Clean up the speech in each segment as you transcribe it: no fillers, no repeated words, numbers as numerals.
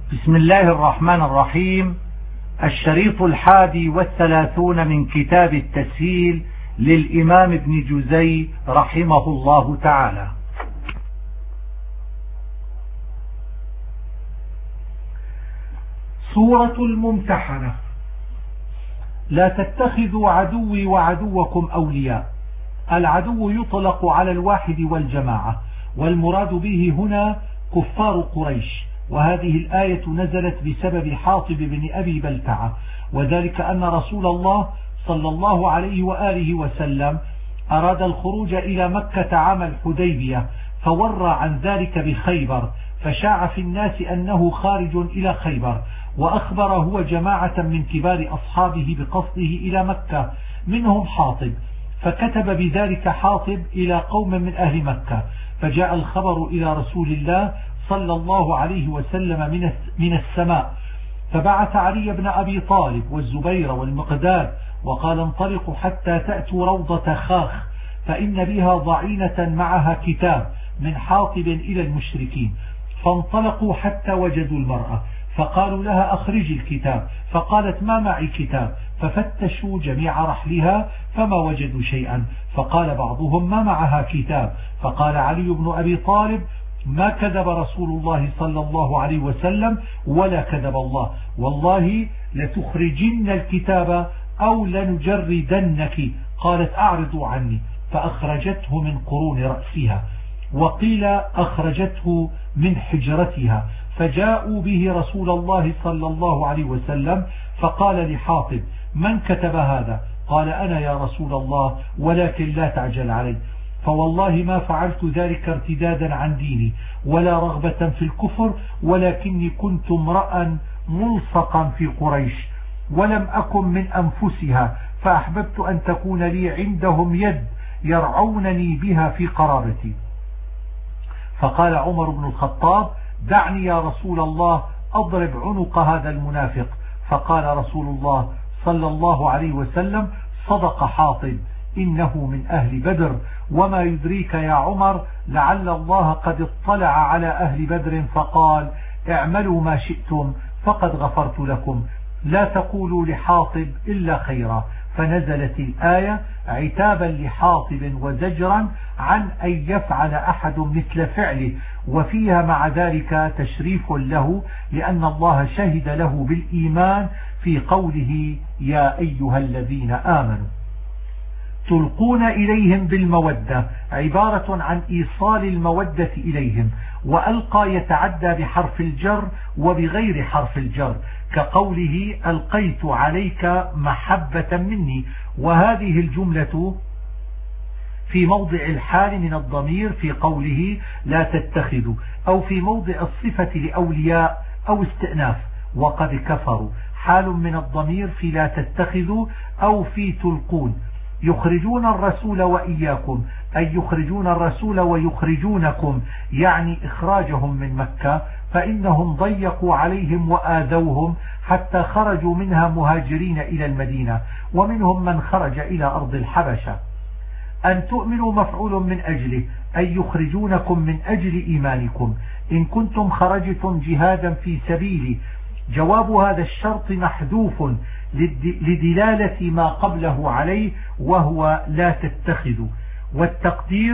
بسم الله الرحمن الرحيم. الشريط 31 من كتاب التسهيل للإمام ابن جزي رحمه الله تعالى. سورة الممتحنة. لا تتخذوا عدوي وعدوكم أولياء. العدو يطلق على الواحد والجماعة، والمراد به هنا كفار قريش. وهذه الآية نزلت بسبب حاطب بن أبي بلتعة، وذلك أن رسول الله صلى الله عليه وآله وسلم أراد الخروج إلى مكة عام الحديبية، فورى عن ذلك بخيبر، فشاع في الناس أنه خارج إلى خيبر، وأخبر هو جماعة من كبار أصحابه بقصده إلى مكة منهم حاطب، فكتب بذلك حاطب إلى قوم من أهل مكة، فجاء الخبر إلى رسول الله صلى الله عليه وسلم من السماء، فبعث علي بن أبي طالب والزبير والمقداد وقال: انطلقوا حتى تأتوا روضة خاخ، فإن بها ضعينة معها كتاب من حاطب إلى المشركين. فانطلقوا حتى وجدوا المرأة، فقالوا لها: أخرجي الكتاب. فقالت: ما معي كتاب. ففتشوا جميع رحلها فما وجدوا شيئا، فقال بعضهم: ما معها كتاب. فقال علي بن أبي طالب: ما كذب رسول الله صلى الله عليه وسلم ولا كذب الله، والله لتخرجن الكتاب أو لنجردنك. قالت: أعرضوا عني. فأخرجته من قرون رأسها، وقيل أخرجته من حجرتها، فجاءوا به رسول الله صلى الله عليه وسلم، فقال لحاطب: من كتب هذا؟ قال: أنا يا رسول الله، ولكن لا تعجل علي، فوالله ما فعلت ذلك ارتدادا عن ديني ولا رغبة في الكفر، ولكني كنت امرأ ملصقا في قريش ولم أكن من أنفسها، فأحببت أن تكون لي عندهم يد يرعونني بها في قرابتي. فقال عمر بن الخطاب: دعني يا رسول الله أضرب عنق هذا المنافق. فقال رسول الله صلى الله عليه وسلم: صدق حاطب، إنه من أهل بدر، وما يدريك يا عمر لعل الله قد اطلع على أهل بدر فقال: اعملوا ما شئتم فقد غفرت لكم، لا تقولوا لحاطب إلا خيرا. فنزلت الآية عتابا لحاطب وزجرا عن أن يفعل أحد مثل فعله، وفيها مع ذلك تشريف له، لأن الله شهد له بالإيمان في قوله: يا أيها الذين آمنوا. تلقون إليهم بالمودة عبارة عن إيصال المودة إليهم، وألقى يتعدى بحرف الجر وبغير حرف الجر، كقوله: ألقيت عليك محبة مني. وهذه الجملة في موضع الحال من الضمير في قوله: لا تتخذوا، أو في موضع الصفة لأولياء أو استئناف، وقد كفروا، حال من الضمير في لا تتخذوا أو في تلقون. يخرجون الرسول وإياكم، أي يخرجون الرسول ويخرجونكم، يعني إخراجهم من مكة، فإنهم ضيقوا عليهم وآذوهم حتى خرجوا منها مهاجرين إلى المدينة، ومنهم من خرج إلى أرض الحبشة. أن تؤمنوا مفعول من أجله، أي يخرجونكم من أجل إيمانكم، إن كنتم خرجتم جهادا في سبيلي. جواب هذا الشرط محذوف لدلالة ما قبله عليه، وهو لا تتخذوا، والتقدير: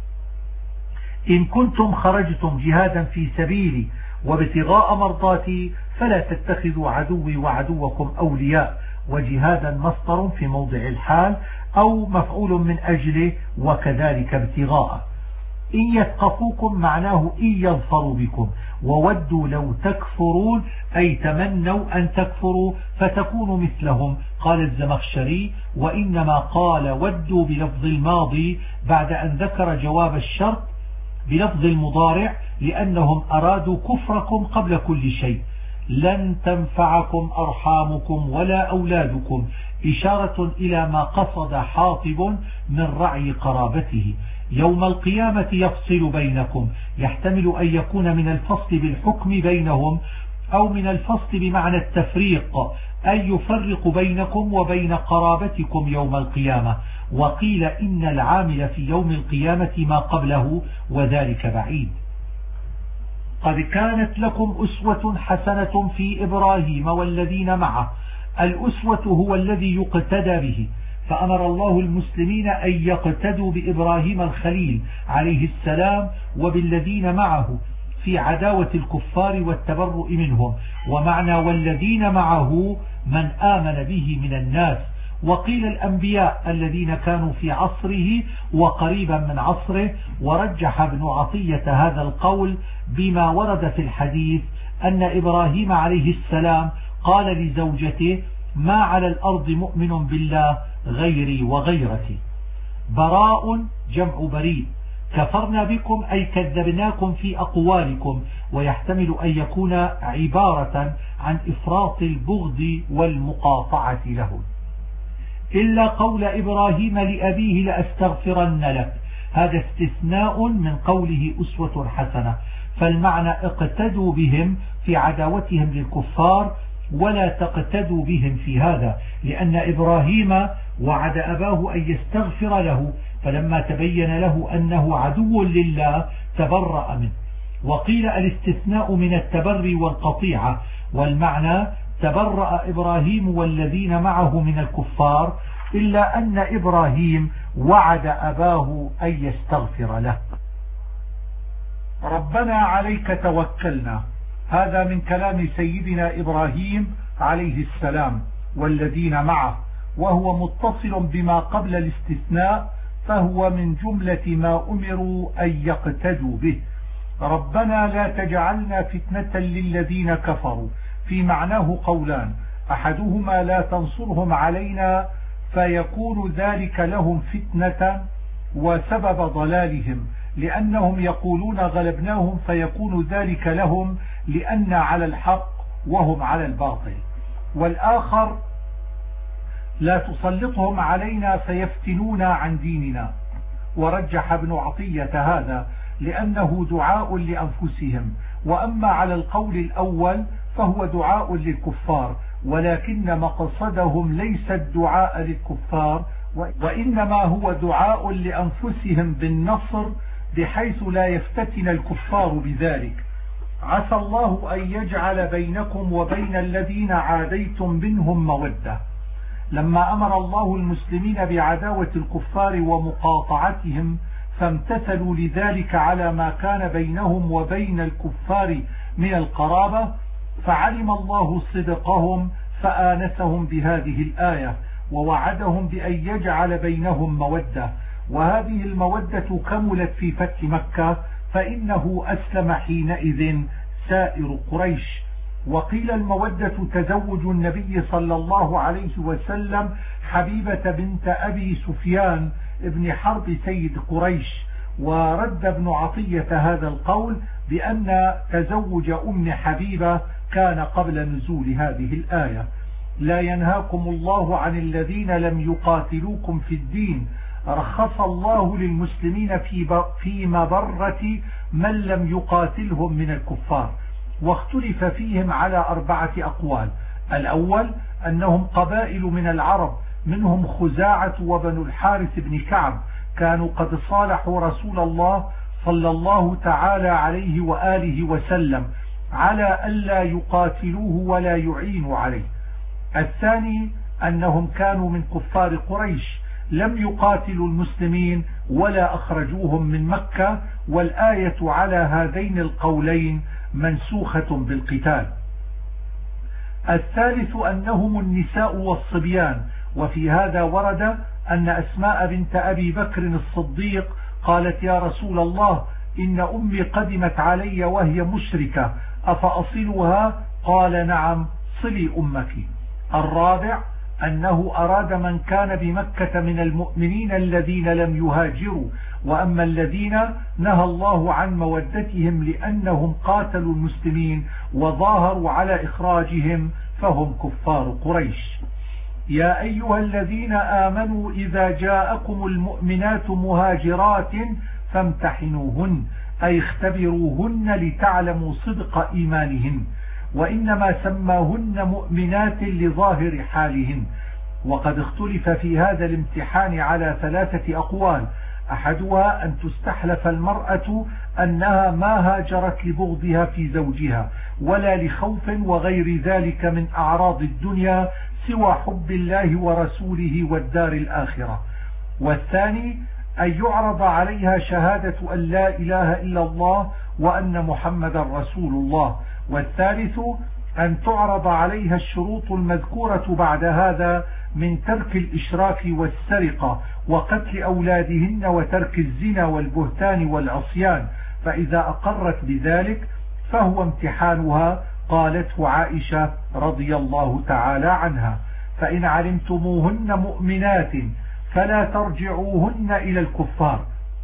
إن كنتم خرجتم جهادا في سبيلي وابتغاء مرضاتي فلا تتخذوا عدوي وعدوكم أولياء. وجهادا مصدر في موضع الحال أو مفعول من أجله، وكذلك ابتغاء. إن يثقفوكم معناه إن يظفروا بكم، وودوا لو تكفرون، أي تمنوا أن تكفروا فتكونوا مثلهم. قال الزمخشري: وإنما قال ودوا بلفظ الماضي بعد أن ذكر جواب الشرط بلفظ المضارع، لأنهم أرادوا كفركم قبل كل شيء. لن تنفعكم أرحامكم ولا أولادكم، إشارة إلى ما قصد حاطب من رعي قرابته. يوم القيامة يفصل بينكم، يحتمل أن يكون من الفصل بالحكم بينهم، أو من الفصل بمعنى التفريق، أن يفرق بينكم وبين قرابتكم يوم القيامة. وقيل إن العامل في يوم القيامة ما قبله، وذلك بعيد. قد كانت لكم أسوة حسنة في إبراهيم والذين معه. الأسوة هو الذي يقتدى به، فأمر الله المسلمين أن يقتدوا بإبراهيم الخليل عليه السلام وبالذين معه في عداوة الكفار والتبرؤ منهم. ومعنى والذين معه من آمن به من الناس، وقيل الأنبياء الذين كانوا في عصره وقريبا من عصره. ورجح ابن عطية هذا القول بما ورد في الحديث أن إبراهيم عليه السلام قال لزوجته: ما على الأرض مؤمن بالله غيري وغيرتي. براء جمع بريء. كفرنا بكم أي كذبناكم في أقوالكم، ويحتمل أن يكون عبارة عن إفراط البغض والمقاطعة له. إلا قول إبراهيم لأبيه لأستغفرن لك، هذا استثناء من قوله أسوة حسنة، فالمعنى اقتدوا بهم في عداوتهم للكفار ولا تقتدوا بهم في هذا، لأن إبراهيم وعد أباه أن يستغفر له، فلما تبين له أنه عدو لله تبرأ منه. وقيل الاستثناء من التبري والقطيعة، والمعنى تبرأ إبراهيم والذين معه من الكفار، إلا أن إبراهيم وعد أباه أن يستغفر له. ربنا عليك توكلنا، هذا من كلام سيدنا إبراهيم عليه السلام والذين معه، وهو متصل بما قبل الاستثناء، فهو من جملة ما أمروا أن يقتدوا به. ربنا لا تجعلنا فتنة للذين كفروا، في معناه قولان: أحدهما لا تنصرهم علينا فيكون ذلك لهم فتنة وسبب ضلالهم، لأنهم يقولون غلبناهم فيكون ذلك لهم لأن على الحق وهم على الباطل. والآخر لا تسلطهم علينا فيفتنونا عن ديننا. ورجح ابن عطية هذا لأنه دعاء لأنفسهم، وأما على القول الأول فهو دعاء للكفار، ولكن مقصدهم ليس الدعاء للكفار، وإنما هو دعاء لأنفسهم بالنصر، بحيث لا يفتتن الكفار بذلك. عسى الله أن يجعل بينكم وبين الذين عاديتم منهم مودة. لما أمر الله المسلمين بعداوة الكفار ومقاطعتهم فامتثلوا لذلك على ما كان بينهم وبين الكفار من القرابة، فعلم الله صدقهم فآنسهم بهذه الآية ووعدهم بأن يجعل بينهم مودة. وهذه المودة كملت في فتح مكة، فإنه أسلم حينئذ سائر قريش. وقيل المودة تزوج النبي صلى الله عليه وسلم حبيبة بنت أبي سفيان ابن حرب سيد قريش. ورد ابن عطية هذا القول بأن تزوج أم حبيبة كان قبل نزول هذه الآية. لا ينهاكم الله عن الذين لم يقاتلوكم في الدين، رخص الله للمسلمين في مبرة من لم يقاتلهم من الكفار، واختلف فيهم على 4 أقوال. الأول أنهم قبائل من العرب، منهم خزاعة وبنو الحارث بن كعب، كانوا قد صالحوا رسول الله صلى الله تعالى عليه وآله وسلم على ألا يقاتلوه ولا يعينوا عليه. الثاني أنهم كانوا من كفار قريش، لم يقاتلوا المسلمين ولا أخرجوهم من مكة، والآية على هذين القولين منسوخة بالقتال. الثالث أنهم النساء والصبيان، وفي هذا ورد أن أسماء بنت أبي بكر الصديق قالت: يا رسول الله، إن أمي قدمت علي وهي مشركة، أفأصلها؟ قال: نعم، صلي أمك. الرابع أنه أراد من كان بمكة من المؤمنين الذين لم يهاجروا، وأما الذين نهى الله عن مودتهم لأنهم قاتلوا المسلمين وظاهروا على إخراجهم فهم كفار قريش. يا أيها الذين آمنوا إذا جاءكم المؤمنات مهاجرات فامتحنوهن، أي اختبروهن لتعلموا صدق إيمانهن، وإنما سماهن مؤمنات لظاهر حالهن. وقد اختلف في هذا الامتحان على 3 أقوال: أحدها أن تستحلف المرأة أنها ما هاجرت لبغضها في زوجها ولا لخوف وغير ذلك من أعراض الدنيا سوى حب الله ورسوله والدار الآخرة. والثاني أن يعرض عليها شهادة أن لا إله إلا الله وأن محمد رسول الله. والثالث أن تعرض عليها الشروط المذكورة بعد هذا من ترك الإشراك والسرقة وقتل أولادهن وترك الزنا والبهتان والعصيان، فإذا أقرت بذلك فهو امتحانها. قالته عائشة رضي الله تعالى عنها: فإن علمتموهن مؤمنات فلا ترجعوهن إلى الكفار.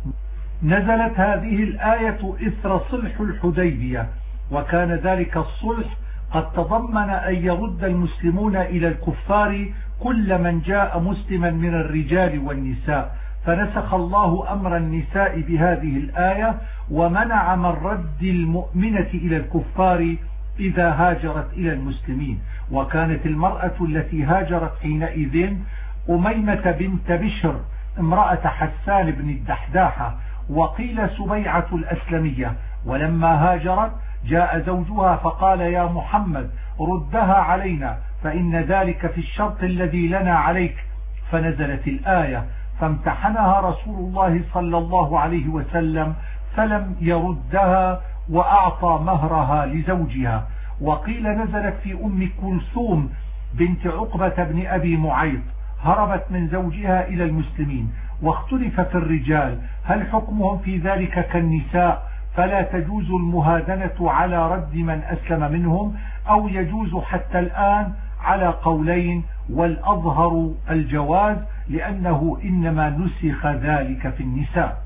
نزلت هذه الآية إثر صلح الحديبية، وكان ذلك الصلح قد تضمن أن يرد المسلمون إلى الكفار كل من جاء مسلما من الرجال والنساء، فنسخ الله أمر النساء بهذه الآية ومنع من رد المؤمنة إلى الكفار إذا هاجرت إلى المسلمين. وكانت المرأة التي هاجرت حينئذ أميمة بنت بشر امرأة حسان بن الدحداحة، وقيل سبيعة الأسلمية. ولما هاجرت جاء زوجها فقال: يا محمد ردها علينا فإن ذلك في الشرط الذي لنا عليك. فنزلت الآية فامتحنها رسول الله صلى الله عليه وسلم فلم يردها وأعطى مهرها لزوجها. وقيل نزلت في أم كلثوم بنت عقبة بن أبي معيط، هربت من زوجها إلى المسلمين. واختلف في الرجال هل حكمهم في ذلك كالنساء فلا تجوز المهادنة على رد من أسلم منهم، أو يجوز حتى الآن على قولين، والأظهر الجواز لأنه إنما نسخ ذلك في النساء.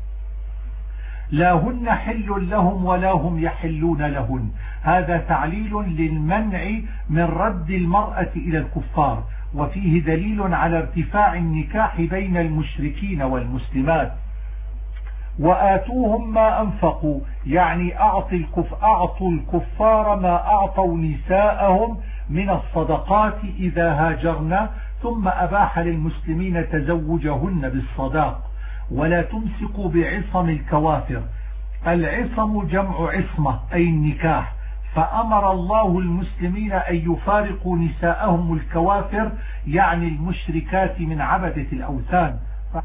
لا هن حل لهم ولا هم يحلون لهن، هذا تعليل للمنع من رد المرأة إلى الكفار، وفيه دليل على ارتفاع النكاح بين المشركين والمسلمات. وآتوهم ما أنفقوا، يعني أعطوا الكفار ما أعطوا نساءهم من الصدقات إذا هاجرن، ثم أباح للمسلمين تزوجهن بالصداق. ولا تمسكوا بعصم الكوافر. العصم جمع عصمة أي النكاح، فأمر الله المسلمين أن يفارقوا نساءهم الكوافر يعني المشركات من عبدة الأوثان،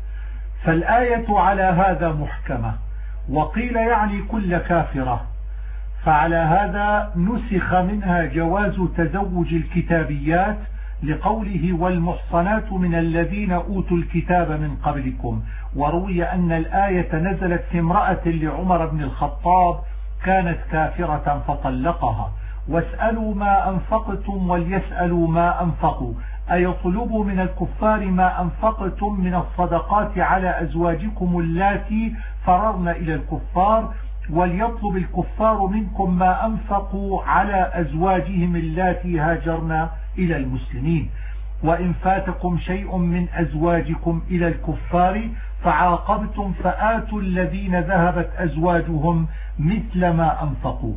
فالآية على هذا محكمة. وقيل يعني كل كافرة، فعلى هذا نسخ منها جواز تزوج الكتابيات لقوله: والمحصنات من الذين أوتوا الكتاب من قبلكم. وروي أن الآية نزلت في امرأة لعمر بن الخطاب كانت كافرة فطلقها. واسألوا ما أنفقتم وليسألوا ما أنفقوا، أيطلبوا من الكفار ما أنفقتم من الصدقات على أزواجكم اللاتي فررن إلى الكفار، وليطلب الكفار منكم ما أنفقوا على أزواجهم اللاتي هاجرن إلى المسلمين. وإن فاتكم شيء من أزواجكم إلى الكفار فعاقبتم فآتوا الذين ذهبت أزواجهم مثل ما أنفقوا.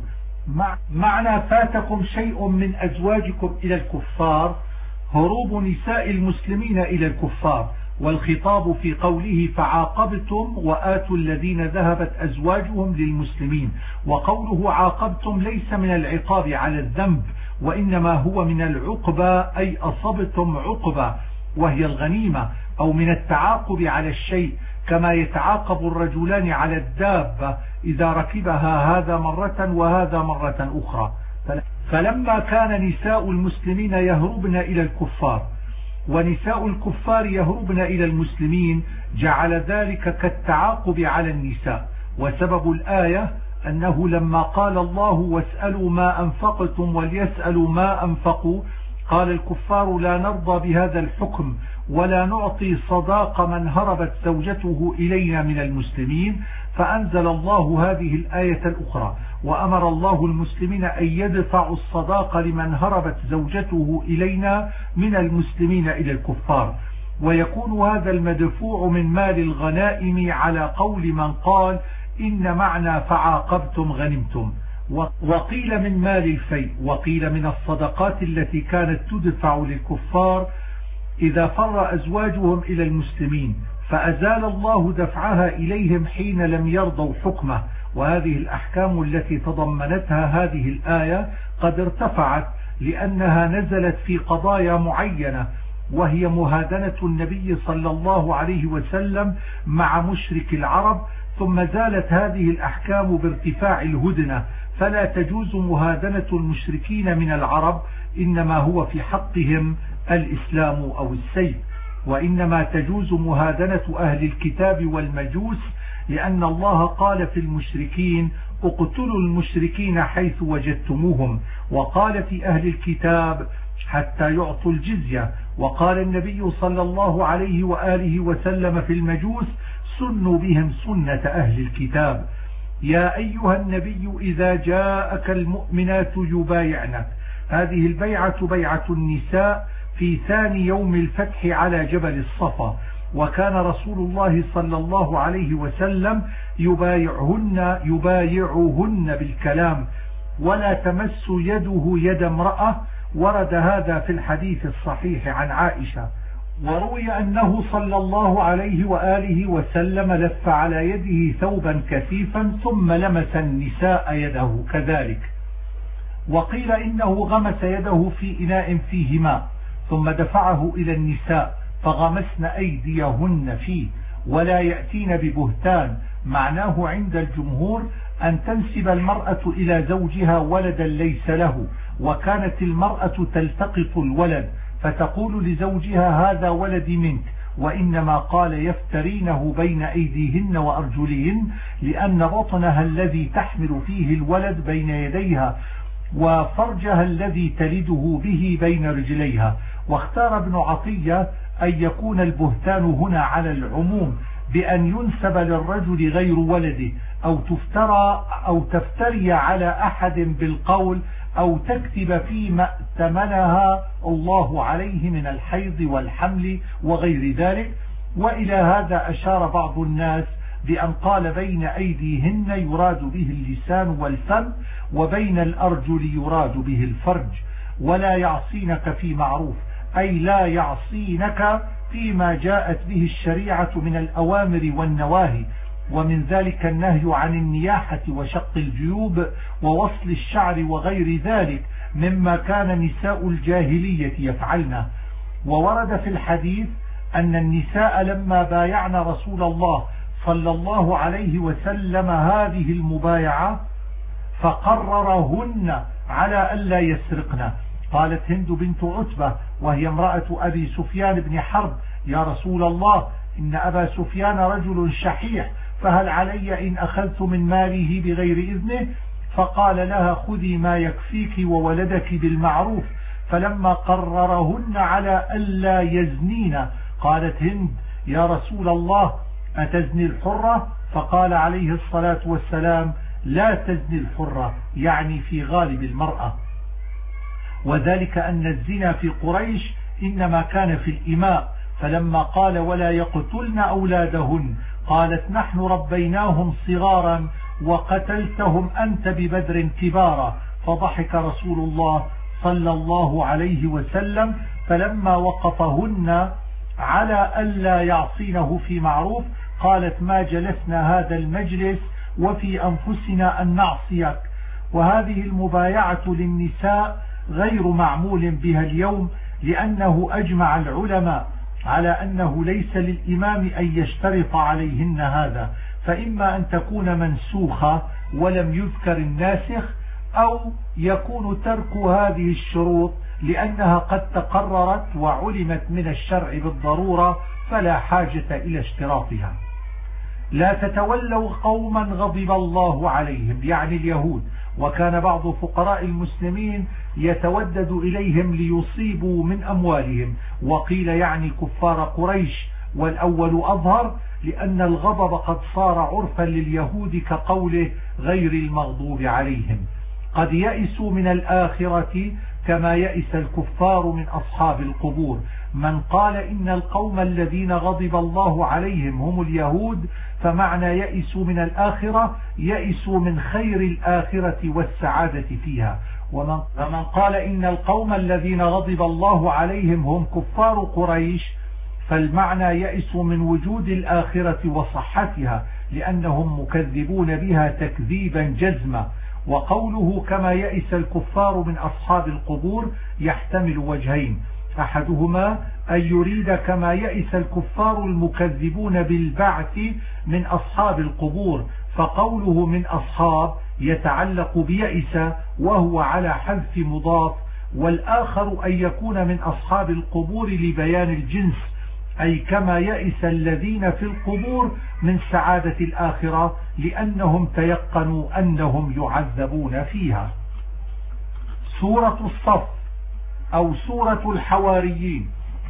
معنى فاتكم شيء من أزواجكم إلى الكفار هروب نساء المسلمين إلى الكفار، والخطاب في قوله فعاقبتم وآتوا الذين ذهبت أزواجهم للمسلمين. وقوله عاقبتم ليس من العقاب على الذنب، وإنما هو من العقبة أي أصبتم عقبة وهي الغنيمة، أو من التعاقب على الشيء، كما يتعاقب الرجلان على الدابة إذا ركبها هذا مرة وهذا مرة أخرى. فلما كان نساء المسلمين يهربن إلى الكفار ونساء الكفار يهربن إلى المسلمين جعل ذلك كالتعاقب على النساء. وسبب الآية أنه لما قال الله واسألوا ما أنفقتم وليسألوا ما أنفقوا، قال الكفار لا نرضى بهذا الحكم ولا نعطي صداق من هربت زوجته إلينا من المسلمين، فأنزل الله هذه الآية الأخرى وأمر الله المسلمين أن يدفعوا الصداق لمن هربت زوجته إلينا من المسلمين إلى الكفار. ويكون هذا المدفوع من مال الغنائم على قول من قال إن معنى فعاقبتم غنمتم. وقيل من مال الفيء، وقيل من الصدقات التي كانت تدفع للكفار إذا فر أزواجهم إلى المسلمين، فأزال الله دفعها إليهم حين لم يرضوا حكمه. وهذه الأحكام التي تضمنتها هذه الآية قد ارتفعت لأنها نزلت في قضايا معينة، وهي مهادنة النبي صلى الله عليه وسلم مع مشرك العرب، ثم زالت هذه الأحكام بارتفاع الهدنة، فلا تجوز مهادنة المشركين من العرب، إنما هو في حقهم الإسلام أو السيف. وإنما تجوز مهادنة أهل الكتاب والمجوس، لأن الله قال في المشركين اقتلوا المشركين حيث وجدتموهم، وقال في أهل الكتاب حتى يعطوا الجزية، وقال النبي صلى الله عليه وآله وسلم في المجوس سنوا بهم سنة أهل الكتاب. يا أيها النبي إذا جاءك المؤمنات يبايعنك. هذه البيعة بيعة النساء في ثاني يوم الفتح على جبل الصفا، وكان رسول الله صلى الله عليه وسلم يبايعهن بالكلام، ولا تمس يده يد امرأة. ورد هذا في الحديث الصحيح عن عائشة. وروي أنه صلى الله عليه وآله وسلم لف على يده ثوبا كثيفا ثم لمس النساء يده كذلك. وقيل إنه غمس يده في إناء فيه ماء ثم دفعه إلى النساء فغمسن أيديهن فيه. ولا يأتين ببهتان، معناه عند الجمهور أن تنسب المرأة إلى زوجها ولدا ليس له، وكانت المرأة تلتقط الولد فتقول لزوجها هذا ولدي منك، وإنما قال يفترينه بين أيديهن وأرجلهن، لأن بطنها الذي تحمل فيه الولد بين يديها وفرجها الذي تلده به بين رجليها. واختار ابن عطية أن يكون البهتان هنا على العموم، بأن ينسب للرجل غير ولده، أو تفتري على أحد بالقول، أو تكتب فيما ائتمنها الله عليه من الحيض والحمل وغير ذلك. وإلى هذا أشار بعض الناس بأن قال بين أيديهن يراد به اللسان والفم، وبين الأرجل يراد به الفرج. ولا يعصينك في معروف، أي لا يعصينك فيما جاءت به الشريعة من الأوامر والنواهي، ومن ذلك النهي عن النياحة وشق الجيوب ووصل الشعر وغير ذلك مما كان نساء الجاهلية يفعلنه. وورد في الحديث أن النساء لما بايعن رسول الله صلى الله عليه وسلم هذه المبايعة فقررهن على ألا يسرقن. قالت هند بنت عتبة وهي امرأة أبي سفيان بن حرب: يا رسول الله، إن أبا سفيان رجل شحيح، فهل علي إن أخذت من ماله بغير إذنه؟ فقال لها: خذي ما يكفيك وولدك بالمعروف. فلما قررهن على ألا يزنين قالت هند: يا رسول الله، أتزني الحرة؟ فقال عليه الصلاة والسلام: لا تزني الحرة، يعني في غالب المرأة. وذلك أن الزنا في قريش إنما كان في الإماء، فلما قال ولا يقتلن أولادهن قالت: نحن ربيناهم صغارا وقتلتهم أنت ببدر كبارا. فضحك رسول الله صلى الله عليه وسلم، فلما وقفهن على ألا يعصينه في معروف قالت: ما جلسنا هذا المجلس وفي أنفسنا أن نعصيك. وهذه المبايعة للنساء غير معمول بها اليوم، لأنه أجمع العلماء على أنه ليس للإمام أن يشترط عليهن هذا، فإما أن تكون منسوخة ولم يذكر الناسخ، أو يكون ترك هذه الشروط لأنها قد تقررت وعلمت من الشرع بالضرورة فلا حاجة إلى اشتراطها. لا تتولوا قوما غضب الله عليهم، يعني اليهود. وكان بعض فقراء المسلمين يتودد إليهم ليصيبوا من أموالهم، وقيل يعني كفار قريش، والأول أظهر، لأن الغضب قد صار عرفا لليهود كقوله غير المغضوب عليهم. قد يئسوا من الآخرة كما يئس الكفار من أصحاب القبور. من قال إن القوم الذين غضب الله عليهم هم اليهود، فمعنى يئسوا من الآخرة يئسوا من خير الآخرة والسعادة فيها. ومن قال إن القوم الذين غضب الله عليهم هم كفار قريش، فالمعنى يئسوا من وجود الآخرة وصحتها لأنهم مكذبون بها تكذيبا جزما. وقوله كما يئس الكفار من أصحاب القبور يحتمل وجهين: أحدهما أن يريد كما يئس الكفار المكذبون بالبعث من أصحاب القبور، فقوله من أصحاب يتعلق بيئس وهو على حذف مضاف. والآخر أن يكون من أصحاب القبور لبيان الجنس، أي كما يئس الذين في القبور من سعادة الآخرة لأنهم تيقنوا أنهم يعذبون فيها. سورة الصف أو سورة الحواريين.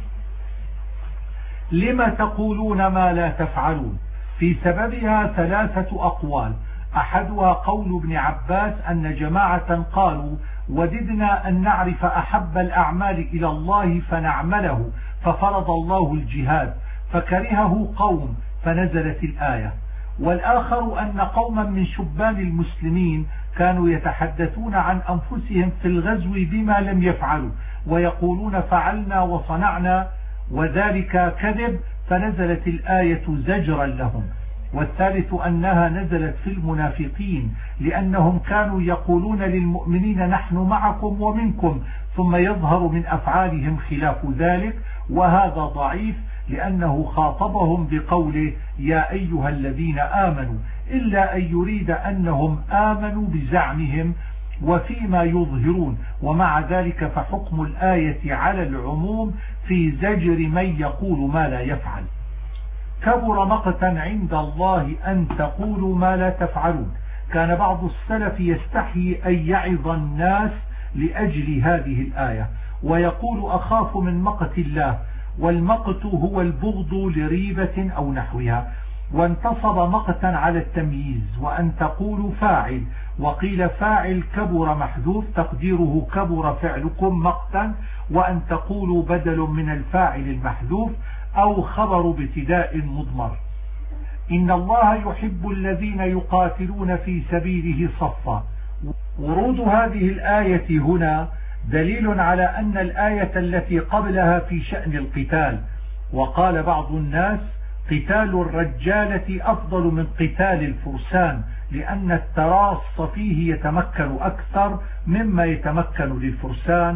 لما تقولون ما لا تفعلون؟ في سببها 3 أقوال. أحدها قول ابن عباس أن جماعة قالوا: وددنا أن نعرف أحب الأعمال إلى الله فنعمله، ففرض الله الجهاد فكرهه قوم فنزلت الآية. والآخر أن قوما من شبان المسلمين كانوا يتحدثون عن أنفسهم في الغزو بما لم يفعلوا ويقولون فعلنا وصنعنا وذلك كذب، فنزلت الآية زجرا لهم. والثالث أنها نزلت في المنافقين لأنهم كانوا يقولون للمؤمنين نحن معكم ومنكم، ثم يظهر من أفعالهم خلاف ذلك، وهذا ضعيف لأنه خاطبهم بقوله يا أيها الذين آمنوا، إلا أن يريد أنهم آمنوا بزعمهم وفيما يظهرون، ومع ذلك فحكم الآية على العموم في زجر من يقول ما لا يفعل. كبر مقتا عند الله أن تقولوا ما لا تفعلون. كان بعض السلف يستحي أن يعظ الناس لأجل هذه الآية ويقول أخاف من مقت الله، والمقت هو البغض لريبة أو نحوها، وانتصب مقتا على التمييز. وأن تقولوا فاعل، وقيل فاعل كبر محذوف تقديره كبر فعلكم مقتا، وأن تقولوا بدل من الفاعل المحذوف أو خبر ابتداء مضمر. إن الله يحب الذين يقاتلون في سبيله صفا. ورود هذه الآية هنا دليل على أن الآية التي قبلها في شأن القتال. وقال بعض الناس قتال الرجالة أفضل من قتال الفرسان، لأن التراص فيه يتمكن أكثر مما يتمكن للفرسان.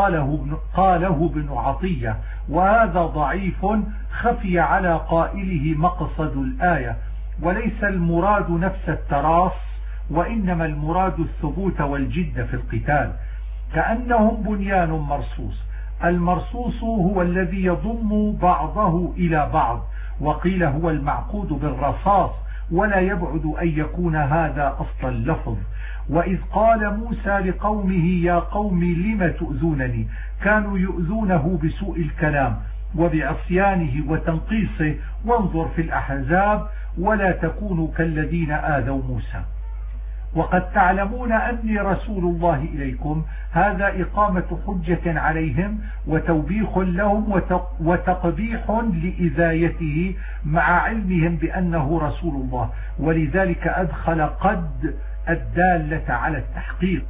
قاله ابن عطية، وهذا ضعيف خفي على قائله مقصد الآية، وليس المراد نفس التراص، وإنما المراد الثبوت والجد في القتال، كأنهم بنيان مرصوص. المرصوص هو الذي يضم بعضه إلى بعض، وقيل هو المعقود بالرصاص، ولا يبعد أن يكون هذا أصل اللفظ. وإذ قال موسى لقومه يا قوم لم تؤذونني، كانوا يؤذونه بسوء الكلام وبعصيانه وتنقيصه، وانظر في الأحزاب ولا تكونوا كالذين آذوا موسى. وقد تعلمون أني رسول الله إليكم، هذا إقامة حجة عليهم وتوبيخ لهم وتقبيح لإذايته مع علمهم بأنه رسول الله، ولذلك أدخل قد الدالة على التحقيق.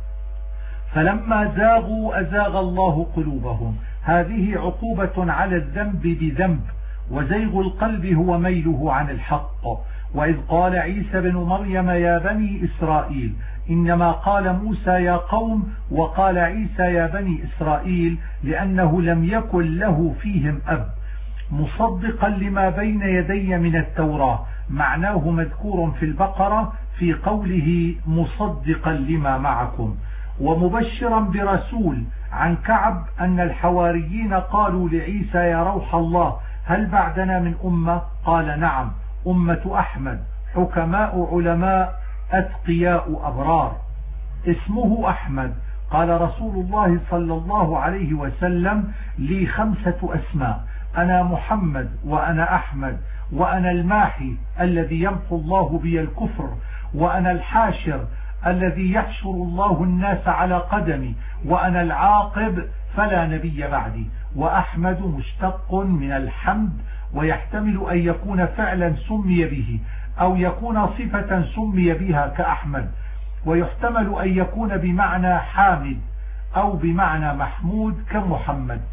فلما زاغوا أزاغ الله قلوبهم، هذه عقوبة على الذنب بذنب، وزيغ القلب هو ميله عن الحق. وإذ قال عيسى بن مريم يا بني إسرائيل، إنما قال موسى يا قوم، وقال عيسى يا بني إسرائيل لأنه لم يكن له فيهم أب، مصدقا لما بين يدي من التوراة، معناه مذكور في البقرة في قوله مصدقا لما معكم، ومبشرا برسول. عن كعب أن الحواريين قالوا لعيسى يا روح الله هل بعدنا من أمة؟ قال نعم، أمة أحمد، حكماء علماء أتقياء أبرار. اسمه أحمد. قال رسول الله صلى الله عليه وسلم لي 5 أسماء، أنا محمد وأنا أحمد وأنا الماحي الذي يمحو الله بي الكفر، وأنا الحاشر الذي يحشر الله الناس على قدمي، وأنا العاقب فلا نبي بعدي. وأحمد مشتق من الحمد، ويحتمل أن يكون فعلا سمي به أو يكون صفة سمي بها كأحمد، ويحتمل أن يكون بمعنى حامد أو بمعنى محمود كمحمد.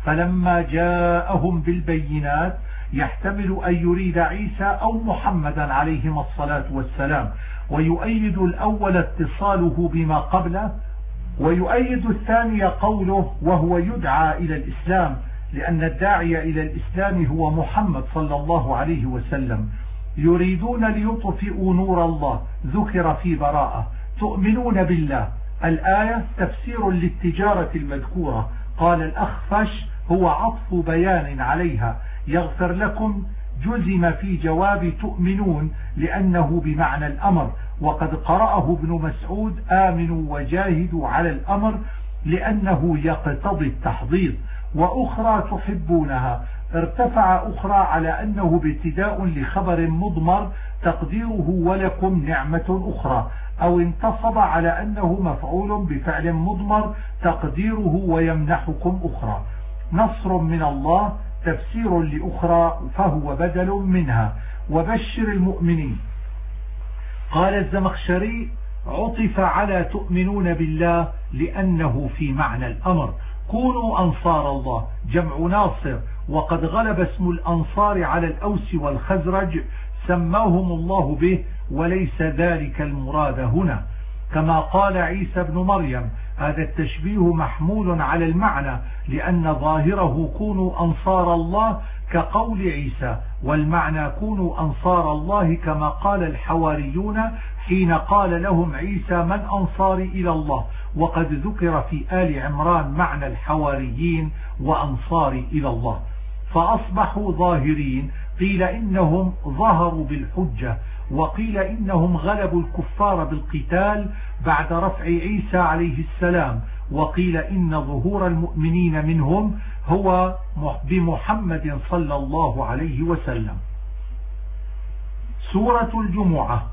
فلما جاءهم بالبينات يحتمل أن يريد عيسى أو محمدا عليهما الصلاة والسلام، ويؤيد الأول اتصاله بما قبله، ويؤيد الثاني قوله وهو يدعى إلى الإسلام، لأن الداعي إلى الإسلام هو محمد صلى الله عليه وسلم. يريدون ليطفئوا نور الله ذكر في براءة. تؤمنون بالله، الآية تفسير للتجارة المذكورة. قال الأخفش هو عطف بيان عليها. يغفر لكم جزم في جواب تؤمنون لأنه بمعنى الأمر، وقد قرأه ابن مسعود آمنوا وجاهدوا على الأمر لأنه يقتضي التحضيض. وأخرى تحبونها ارتفع أخرى على أنه ابتداء لخبر مضمر تقديره ولكم نعمة أخرى، أو انتصب على أنه مفعول بفعل مضمر تقديره ويمنحكم أخرى. نصر من الله تفسير لأخرى فهو بدل منها. وبشر المؤمنين. قال الزمخشري عطف على تؤمنون بالله لأنه في معنى الأمر. كونوا أنصار الله جمع ناصر، وقد غلب اسم الأنصار على الأوس والخزرج سماهم الله به، وليس ذلك المراد هنا. كما قال عيسى بن مريم، هذا التشبيه محمول على المعنى لأن ظاهره كونوا أنصار الله كقول عيسى، والمعنى كونوا أنصار الله كما قال الحواريون حين قال لهم عيسى من أنصاري إلى الله، وقد ذكر في آل عمران معنى الحواريين وأنصاري إلى الله. فأصبحوا ظاهرين، قيل إنهم ظهروا بالحجة، وقيل إنهم غلبوا الكفار بالقتال بعد رفع عيسى عليه السلام، وقيل إن ظهور المؤمنين منهم هو بمحمد صلى الله عليه وسلم. سورة الجمعة.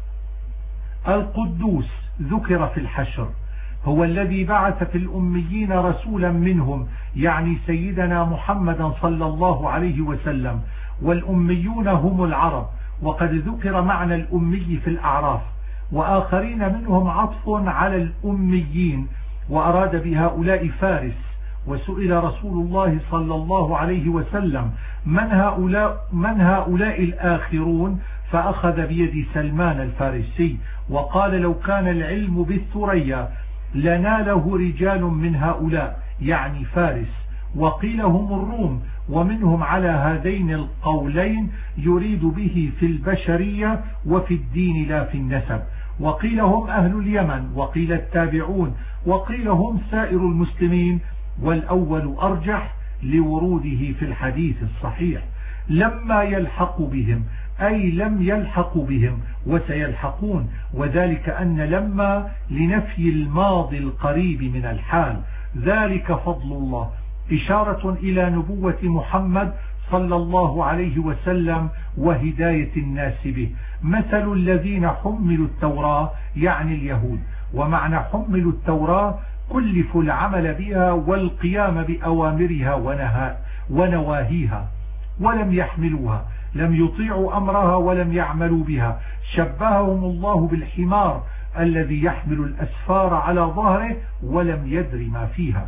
القدوس ذكر في الحشر، هو الذي بعث في الأميين رسولا منهم، يعني سيدنا محمدا صلى الله عليه وسلم. والأميون هم العرب، وقد ذكر معنى الأمي في الأعراف. وآخرين منهم عطف على الأميين، وأراد بهؤلاء فارس. وسئل رسول الله صلى الله عليه وسلم من هؤلاء الآخرون، فأخذ بيد سلمان الفارسي وقال لو كان العلم بالثريا لناله رجال من هؤلاء، يعني فارس. وقيل هم الروم، ومنهم على هذين القولين يريد به في البشرية وفي الدين لا في النسب. وقيل هم أهل اليمن، وقيل التابعون، وقيل هم سائر المسلمين، والأول أرجح لوروده في الحديث الصحيح. لما يلحق بهم أي لم يلحقوا بهم وسيلحقون، وذلك أن لما لنفي الماضي القريب من الحال. ذلك فضل الله، إشارة إلى نبوة محمد صلى الله عليه وسلم وهداية الناس به. مثل الذين حملوا التوراة يعني اليهود، ومعنى حملوا التوراة كلفوا العمل بها والقيام بأوامرها ونواهيها ولم يحملوها، لم يطيعوا أمرها ولم يعملوا بها. شبههم الله بالحمار الذي يحمل الأسفار على ظهره ولم يدر ما فيها.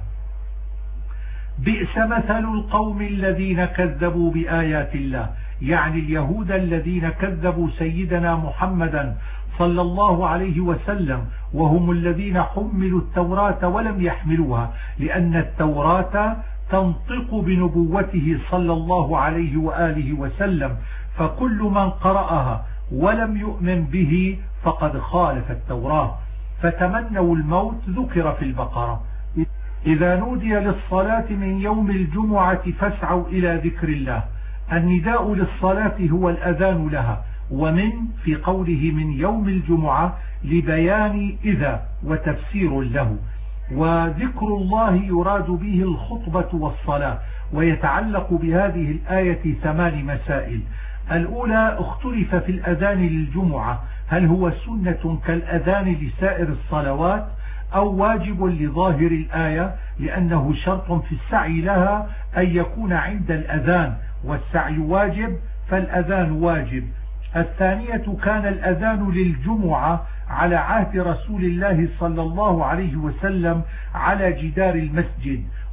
بئس مثل القوم الذين كذبوا بآيات الله، يعني اليهود الذين كذبوا سيدنا محمدا صلى الله عليه وسلم، وهم الذين حملوا التوراة ولم يحملوها، لأن التوراة تنطق بنبوته صلى الله عليه وآله وسلم، فكل من قرأها ولم يؤمن به فقد خالف التوراة. فتمنوا الموت ذكر في البقرة. إذا نودي للصلاة من يوم الجمعة فاسعوا إلى ذكر الله. النداء للصلاة هو الأذان لها، ومن في قوله من يوم الجمعة لبيان إذا وتفسير له. وذكر الله يراد به الخطبة والصلاة. ويتعلق بهذه الآية 8 مسائل. الأولى اختلف في الأذان للجمعة، هل هو سنة كالأذان لسائر الصلوات أو واجب لظاهر الآية، لأنه شرط في السعي لها أن يكون عند الأذان، والسعي واجب فالأذان واجب. الثانية كان الأذان للجمعة على عهد رسول الله صلى الله عليه وسلم على جدار المسجد،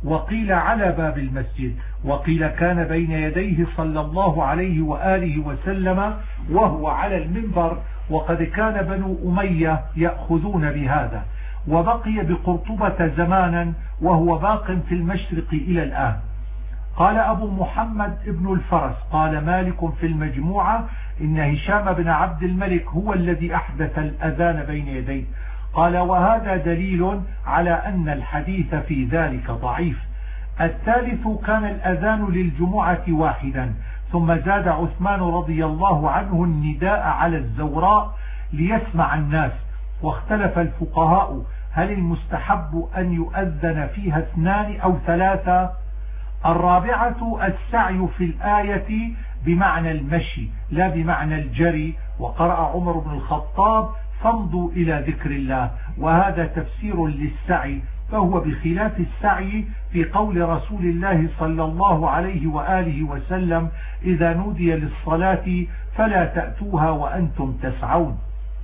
وقيل على باب المسجد، وقيل كان بين يديه صلى الله عليه وآله وسلم وهو على المنبر، وقد كان بنو أمية يأخذون بهذا. وبقي بقرطبة زمانا وهو باق في المشرق إلى الآن. قال أبو محمد ابن الفرس قال مالك في المجموعة إن هشام بن عبد الملك هو الذي أحدث الأذان بين يديه. قال وهذا دليل على أن الحديث في ذلك ضعيف. الثالث كان الأذان للجمعة واحدا، ثم زاد عثمان رضي الله عنه النداء على الزوراء ليسمع الناس، واختلف الفقهاء هل المستحب أن يؤذن فيها 2 أو 3. الرابعة السعي في الآية بمعنى المشي لا بمعنى الجري، وقرأ عمر بن الخطاب فامضوا إلى ذكر الله، وهذا تفسير للسعي، فهو بخلاف السعي في قول رسول الله صلى الله عليه وآله وسلم إذا نودي للصلاة فلا تأتوها وأنتم تسعون.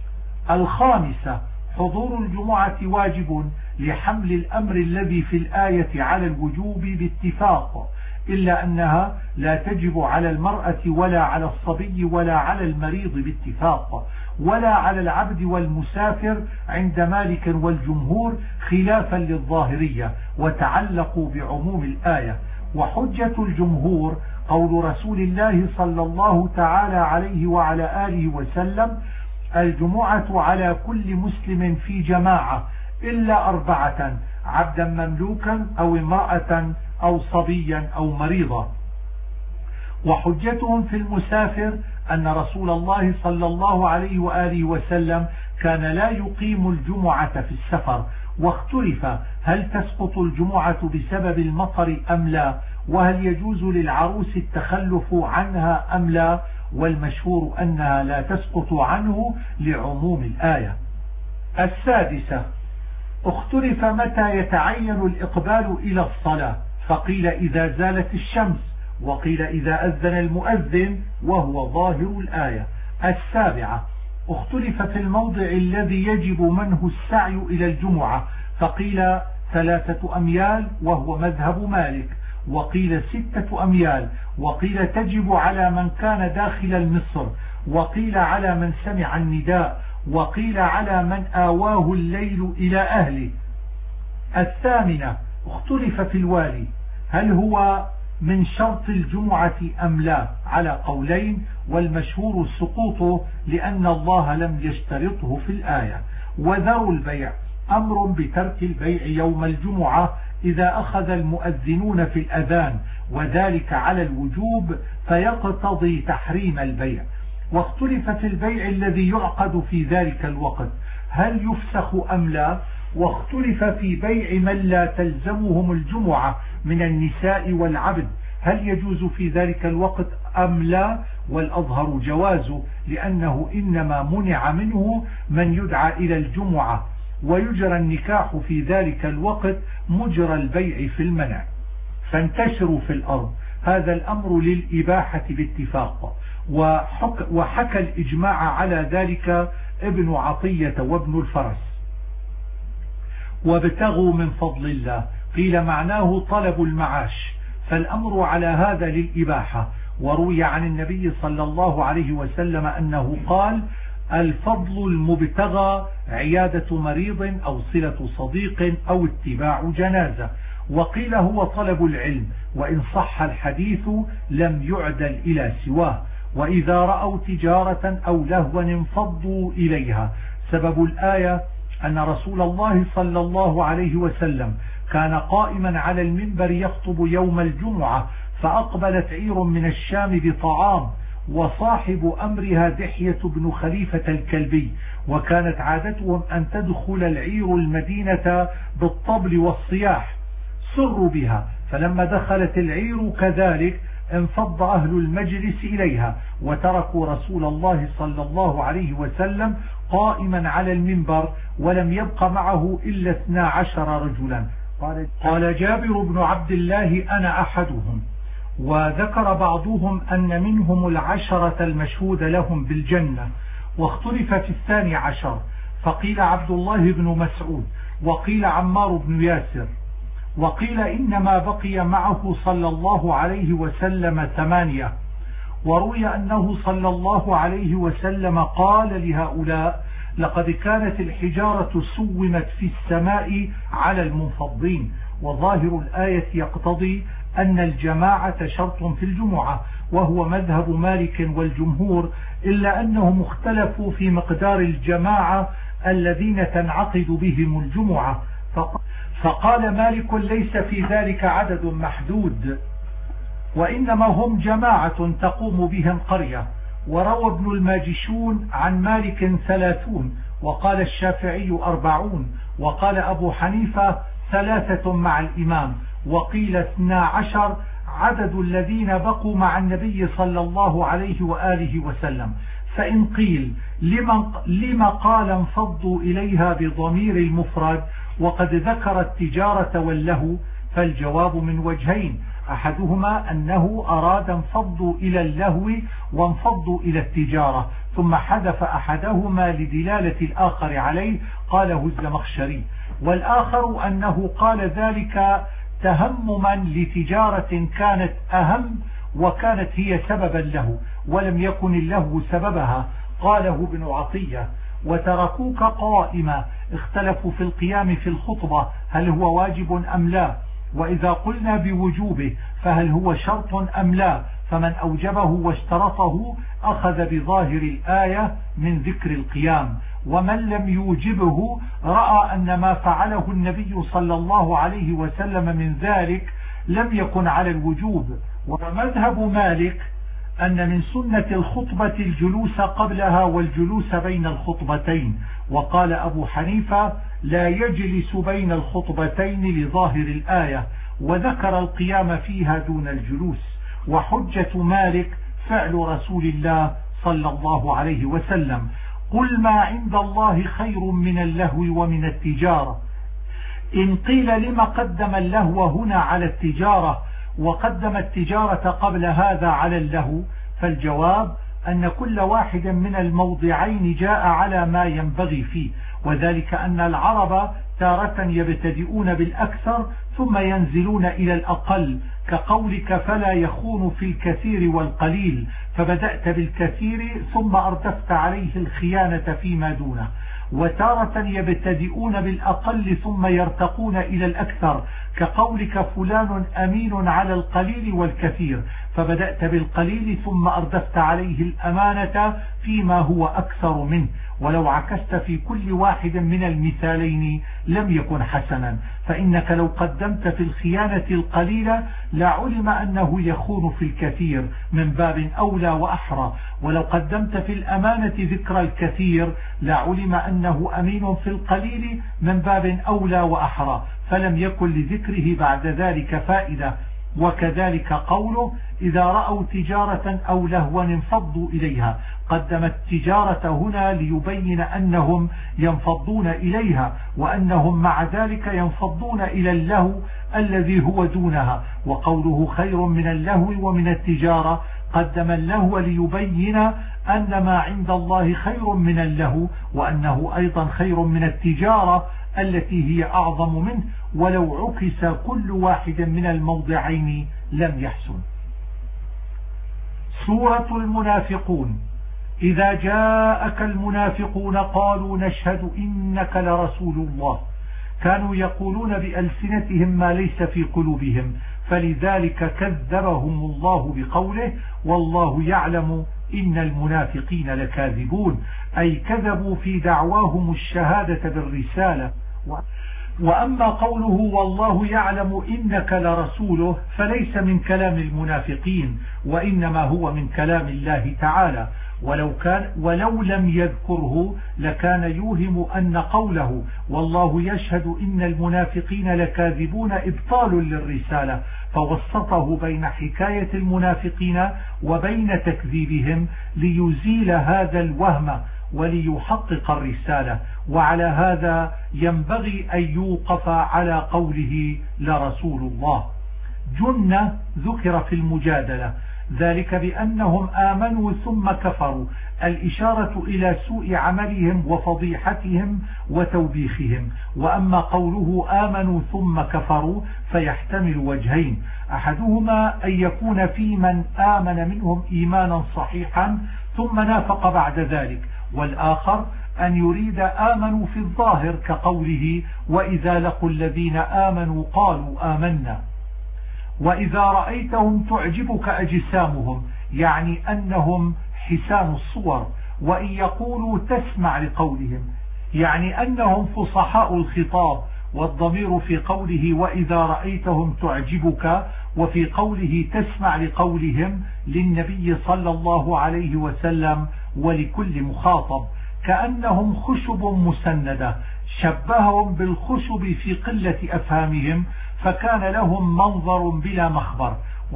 الخامسة حضور الجمعة واجب لحمل الأمر الذي في الآية على الوجوب باتفاق، إلا أنها لا تجب على المرأة ولا على الصبي ولا على المريض باتفاق، ولا على العبد والمسافر عند مالك والجمهور خلافا للظاهرية، وتعلقوا بعموم الآية. وحجة الجمهور قول رسول الله صلى الله تعالى عليه وعلى آله وسلم الجمعة على كل مسلم في جماعة إلا 4 عبدا مملوكا أو امرأة أو صبيا أو مريضا. وحجتهم في المسافر أن رسول الله صلى الله عليه وآله وسلم كان لا يقيم الجمعة في السفر، واختلف هل تسقط الجمعة بسبب المطر أم لا، وهل يجوز للعروس التخلف عنها أم لا، والمشهور أنها لا تسقط عنه لعموم الآية. السادسة اختلف متى يتعين الإقبال إلى الصلاة، فقيل إذا زالت الشمس، وقيل إذا أذن المؤذن، وهو ظاهر الآية. السابعة اختلف في الموضع الذي يجب منه السعي إلى الجمعة، فقيل 3 أميال وهو مذهب مالك، وقيل 6 أميال، وقيل تجب على من كان داخل المصر، وقيل على من سمع النداء، وقيل على من آواه الليل إلى أهله. الثامنة اختلف في الوالي هل هو من شرط الجمعة أم لا، على قولين، والمشهور سقوطه لأن الله لم يشترطه في الآية. وذروا البيع أمر بترك البيع يوم الجمعة إذا أخذ المؤذنون في الأذان، وذلك على الوجوب فيقتضي تحريم البيع. واختلف في البيع الذي يعقد في ذلك الوقت هل يفسخ أم لا، واختلف في بيع من لا تلزمهم الجمعة من النساء والعبد هل يجوز في ذلك الوقت أم لا، والأظهر جوازه، لأنه إنما منع منه من يدعى إلى الجمعة، ويجرى النكاح في ذلك الوقت مجرى البيع في المنع. فانتشروا في الأرض، هذا الأمر للإباحة باتفاق، وحكى الإجماع على ذلك ابن عطية وابن الفرس. وابتغوا من فضل الله قيل معناه طلب المعاش، فالأمر على هذا للإباحة. وروي عن النبي صلى الله عليه وسلم أنه قال الفضل المبتغى عيادة مريض أو صلة صديق أو اتباع جنازة. وقيل هو طلب العلم، وإن صح الحديث لم يعدل إلى سواه. وإذا رأوا تجارة أو لهوا انفضوا إليها. سبب الآية أن رسول الله صلى الله عليه وسلم كان قائما على المنبر يخطب يوم الجمعة، فأقبلت عير من الشام بطعام، وصاحب أمرها دحية بن خليفة الكلبي، وكانت عادتهم أن تدخل العير المدينة بالطبل والصياح، سروا بها، فلما دخلت العير كذلك انفض أهل المجلس إليها، وتركوا رسول الله صلى الله عليه وسلم قائما على المنبر، ولم يبق معه إلا 12 رجلا. قال جابر بن عبد الله أنا أحدهم. وذكر بعضهم أن منهم 10 المشهود لهم بالجنة. واختلف في 12، فقيل عبد الله بن مسعود، وقيل عمار بن ياسر، وقيل إنما بقي معه صلى الله عليه وسلم 8. وروي أنه صلى الله عليه وسلم قال لهؤلاء: لقد كانت الحجارة سومت في السماء على المنفضين. وظاهر الآية يقتضي أن الجماعة شرط في الجمعة، وهو مذهب مالك والجمهور، إلا أنهم اختلفوا في مقدار الجماعة الذين تنعقد بهم الجمعة، فقال مالك: ليس في ذلك عدد محدود، وإنما هم جماعة تقوم بهم قرية. وروى ابن الماجشون عن مالك 30، وقال الشافعي 40، وقال أبو حنيفة 3 مع الإمام، وقيل 12 عدد الذين بقوا مع النبي صلى الله عليه وآله وسلم. فإن قيل لما قال انفضوا إليها بضمير المفرد وقد ذكر التجارة واللهو، فالجواب من وجهين: أحدهما أنه أراد انفضوا إلى اللهو وانفضوا إلى التجارة، ثم حذف أحدهما لدلالة الآخر عليه، قاله الزمخشري. والآخر أنه قال ذلك تهمما لتجارة كانت أهم وكانت هي سببا له، ولم يكن اللهو سببها، قاله ابن عطية. وتركوك قائمة، اختلفوا في القيام في الخطبة هل هو واجب أم لا، وإذا قلنا بوجوبه فهل هو شرط أم لا، فمن أوجبه واشترطه أخذ بظاهر الآية من ذكر القيام، ومن لم يوجبه رأى أن ما فعله النبي صلى الله عليه وسلم من ذلك لم يكن على الوجوب. ومذهب مالك أن من سنة الخطبة الجلوس قبلها والجلوس بين الخطبتين، وقال أبو حنيفة: لا يجلس بين الخطبتين لظاهر الآية، وذكر القيام فيها دون الجلوس. وحجة مالك فعل رسول الله صلى الله عليه وسلم: قل ما عند الله خير من اللهو ومن التجارة. إن قيل لما قدم اللهو هنا على التجارة وقدم التجارة قبل هذا على اللهو، فالجواب أن كل واحد من الموضعين جاء على ما ينبغي فيه، وذلك أن العرب تارة يبتدئون بالأكثر ثم ينزلون إلى الأقل، كقولك: فلا يخون في الكثير والقليل، فبدأت بالكثير ثم أردفت عليه الخيانة فيما دونه. وتارة يبتدئون بالأقل ثم يرتقون إلى الأكثر، كقولك: فلان أمين على القليل والكثير، فبدأت بالقليل ثم أردفت عليه الأمانة فيما هو أكثر منه. ولو عكست في كل واحد من المثالين لم يكن حسنا، فإنك لو قدمت في الخيانة القليلة لعلم أنه يخون في الكثير من باب أولى وأحرى، ولو قدمت في الأمانة ذكر الكثير لعلم أنه أمين في القليل من باب أولى وأحرى، فلم يكن لذكره بعد ذلك فائدة. وكذلك قوله: إذا رأوا تجارة أو لهوا انفضوا إليها، قدم التجارة هنا ليبين أنهم ينفضون إليها، وأنهم مع ذلك ينفضون إلى اللهو الذي هو دونها. وقوله خير من اللهو ومن التجارة قدم اللهو ليبين أن ما عند الله خير من اللهو، وأنه أيضا خير من التجارة التي هي أعظم منه، ولو عكس كل واحد من الموضعين لم يحسن. سورة المنافقون. إذا جاءك المنافقون قالوا نشهد إنك لرسول الله، كانوا يقولون بألسنتهم ما ليس في قلوبهم، فلذلك كذبهم الله بقوله: والله يعلم إن المنافقين لكاذبون، أي كذبوا في دعواهم الشهادة بالرسالة. وأما قوله والله يعلم إنك لرسوله فليس من كلام المنافقين، وإنما هو من كلام الله تعالى، ولو لم يذكره لكان يوهم أن قوله والله يشهد إن المنافقين لكاذبون إبطال للرسالة، فوسطه بين حكاية المنافقين وبين تكذيبهم ليزيل هذا الوهم وليحقق الرسالة. وعلى هذا ينبغي أن يوقف على قوله لرسول الله. جنة ذكر في المجادلة، ذلك بأنهم آمنوا ثم كفروا، الإشارة إلى سوء عملهم وفضيحتهم وتوبيخهم. وأما قوله آمنوا ثم كفروا فيحتمل وجهين: أحدهما أن يكون في من آمن منهم إيمانا صحيحا ثم نافق بعد ذلك، والآخر أن يريد آمنوا في الظاهر كقوله: وإذا لقوا الذين آمنوا قالوا آمنا. وإذا رأيتهم تعجبك أجسامهم، يعني أنهم حسان الصور، وإن يقولوا تسمع لقولهم، يعني أنهم فصحاء الخطاب. والضمير في قوله وإذا رأيتهم تعجبك وفي قوله تسمع لقولهم للنبي صلى الله عليه وسلم ولكل مخاطب، كأنهم خشب مسندة، شبههم بالخشب في قلة أفهامهم فكان لهم منظر بلا مخبر.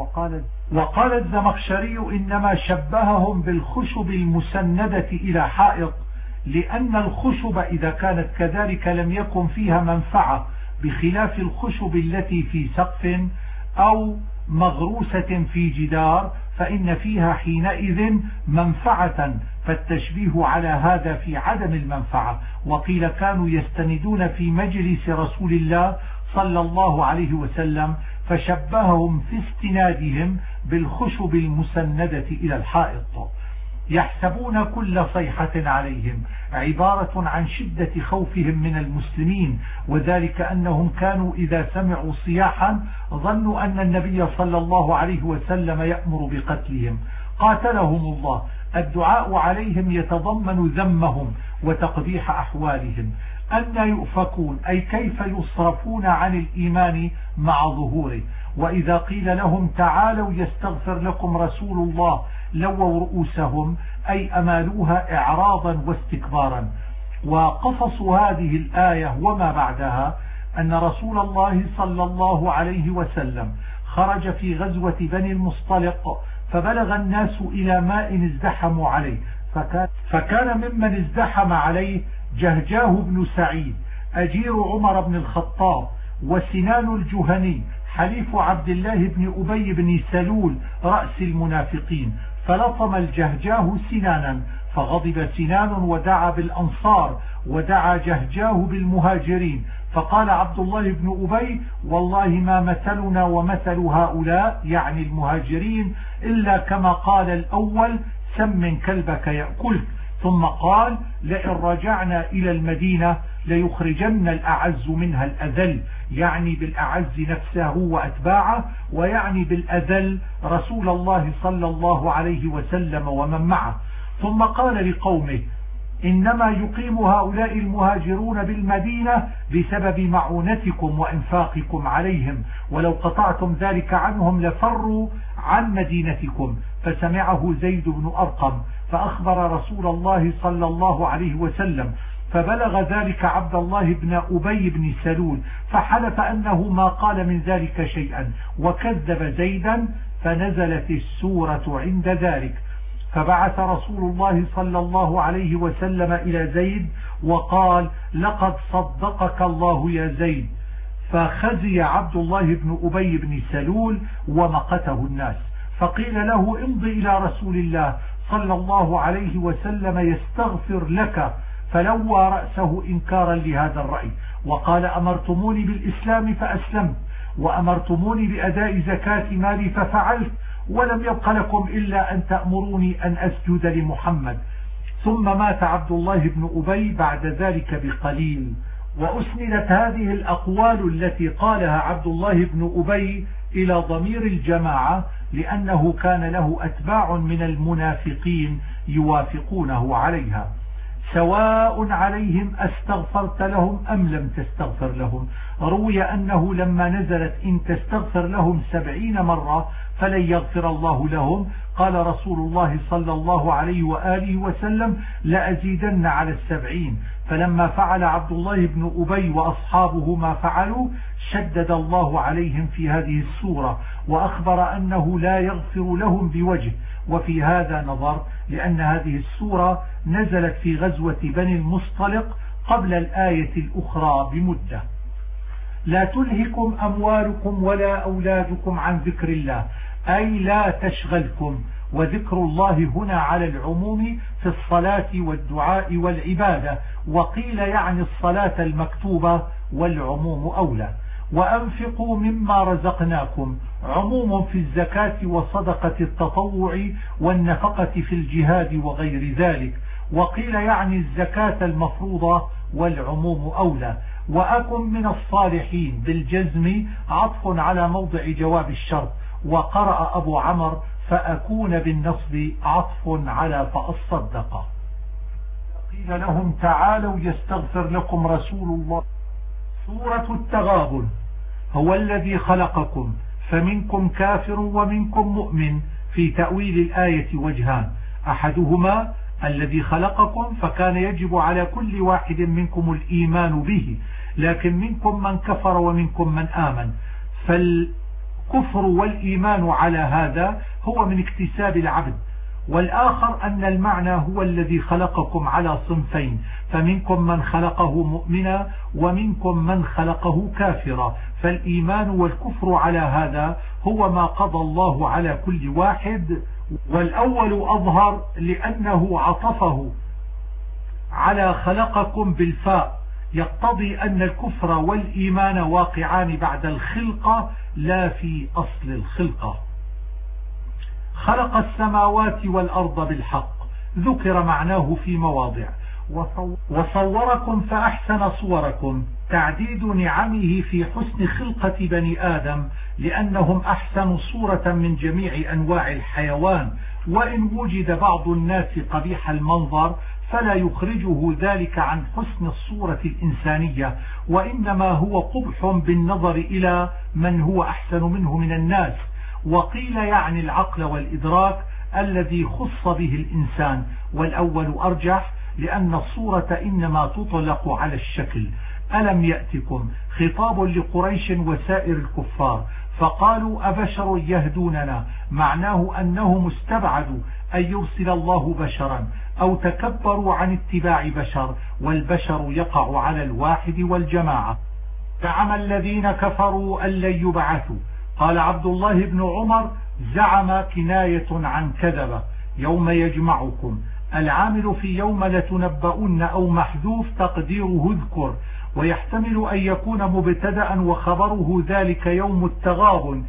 وقال الزمخشري إنما شبههم بالخشب المسندة إلى حائط، لأن الخشب إذا كانت كذلك لم يكن فيها منفعة، بخلاف الخشب التي في سقف أو مغروسة في جدار فإن فيها حينئذ منفعة، فالتشبيه على هذا في عدم المنفعة. وقيل كانوا يستندون في مجلس رسول الله صلى الله عليه وسلم فشبههم في استنادهم بالخشب المسندة إلى الحائط. يحسبون كل صيحة عليهم عبارة عن شدة خوفهم من المسلمين، وذلك أنهم كانوا إذا سمعوا صياحا ظنوا أن النبي صلى الله عليه وسلم يأمر بقتلهم قاتلهم الله. الدعاء عليهم يتضمن ذمهم وتقبيح أحوالهم. أن يؤفكون أي كيف يصرفون عن الإيمان مع ظهوره. وإذا قيل لهم تعالوا يستغفر لكم رسول الله لووا رؤوسهم أي أمالوها إعراضا واستكبارا. وقصص هذه الآية وما بعدها أن رسول الله صلى الله عليه وسلم خرج في غزوة بني المصطلق فبلغ الناس إلى ماء ازدحموا عليه، فكان ممن ازدحم عليه جهجاه بن سعيد أجير عمر بن الخطاب، وسنان الجهني حليف عبد الله بن أبي بن سلول رأس المنافقين، فلطم الجهجاه سنانا، فغضب سنان ودعا بالأنصار ودعا جهجاه بالمهاجرين، فقال عبد الله بن أبي والله ما مثلنا ومثل هؤلاء يعني المهاجرين إلا كما قال الأول سمن كلبك يأكلك، ثم قال لئن رجعنا إلى المدينة ليخرجن الأعز منها الأذل، يعني بالأعز نفسه وأتباعه، ويعني بالأذل رسول الله صلى الله عليه وسلم ومن معه. ثم قال لقومه إنما يقيم هؤلاء المهاجرون بالمدينة بسبب معونتكم وإنفاقكم عليهم، ولو قطعتم ذلك عنهم لفروا عن مدينتكم. فسمعه زيد بن أرقم فأخبر رسول الله صلى الله عليه وسلم، فبلغ ذلك عبد الله بن أبي بن سلول فحلف أنه ما قال من ذلك شيئا وكذب زيدا، فنزلت السورة عند ذلك. فبعث رسول الله صلى الله عليه وسلم إلى زيد وقال لقد صدقك الله يا زيد، فخزي عبد الله بن أبي بن سلول ومقته الناس. فقيل له امضي إلى رسول الله صلى الله عليه وسلم يستغفر لك، فلوى رأسه إنكارا لهذا الرأي وقال أمرتموني بالإسلام فأسلمت، وأمرتموني بأداء زكاة مالي ففعلت، ولم يبق لكم إلا أن تأمروني أن أسجد لمحمد. ثم مات عبد الله بن أبي بعد ذلك بقليل. وأسندت هذه الأقوال التي قالها عبد الله بن أبي إلى ضمير الجماعة لأنه كان له أتباع من المنافقين يوافقونه عليها. سواء عليهم أستغفرت لهم أم لم تستغفر لهم. روي أنه لما نزلت إن تستغفر لهم 70 مرة فلن يغفر الله لهم، قال رسول الله صلى الله عليه وآله وسلم لأزيدن على 70. فلما فعل عبد الله بن أبي وأصحابه ما فعلوا شدد الله عليهم في هذه السورة وأخبر أنه لا يغفر لهم بوجه. وفي هذا نظر لأن هذه السورة نزلت في غزوة بني المصطلق قبل الآية الأخرى بمدة. لا تلهكم أموالكم ولا أولادكم عن ذكر الله، أي لا تشغلكم. وذكر الله هنا على العموم في الصلاة والدعاء والعبادة، وقيل يعني الصلاة المكتوبة، والعموم أولى. وأنفقوا مما رزقناكم عموم في الزكاة وصدقة التطوع والنفقة في الجهاد وغير ذلك، وقيل يعني الزكاة المفروضة، والعموم أولى. وأكن من الصالحين بالجزم عطف على موضع جواب الشرط، وقرأ أبو عمرو فأكون بالنصب عطف على فأصدق. قيل لهم تعالوا يستغفر لكم رسول الله. سورة التغابن. هو الذي خلقكم فمنكم كافر ومنكم مؤمن. في تأويل الآية وجهان: أحدهما الذي خلقكم فكان يجب على كل واحد منكم الإيمان به، لكن منكم من كفر ومنكم من آمن، فالكفر والإيمان على هذا هو من اكتساب العبد. والآخر أن المعنى هو الذي خلقكم على صنفين، فمنكم من خلقه مؤمنا ومنكم من خلقه كافرا، فالإيمان والكفر على هذا هو ما قضى الله على كل واحد. والأول أظهر لأنه عطفه على خلقكم بالفاء، يقتضي أن الكفر والإيمان واقعان بعد الخلقة لا في أصل الخلقة. خلق السماوات والأرض بالحق، ذكر معناه في مواضع. وصوركم فأحسن صوركم، تعديد نعمه في حسن خلقة بني آدم، لأنهم أحسن صورة من جميع أنواع الحيوان، وإن وجد بعض الناس قبيح المنظر فلا يخرجه ذلك عن حسن الصورة الإنسانية، وإنما هو قبح بالنظر إلى من هو أحسن منه من الناس. وقيل يعني العقل والإدراك الذي خص به الإنسان، والأول أرجح لأن الصورة إنما تطلق على الشكل. ألم يأتكم خطاب لقريش وسائر الكفار، فقالوا أبشر يهدوننا، معناه أنهم استبعدوا أن يرسل الله بشرا، أو تكبروا عن اتباع بشر، والبشر يقع على الواحد والجماعة. زعم الذين كفروا أن لن يبعثوا. قال عبد الله بن عمر: زعم كناية عن كذب. يوم يجمعكم، العامل في يوم لتنبؤن أو محذوف تقديره اذكر، ويحتمل أن يكون مبتدأ وخبره ذلك يوم التغابن،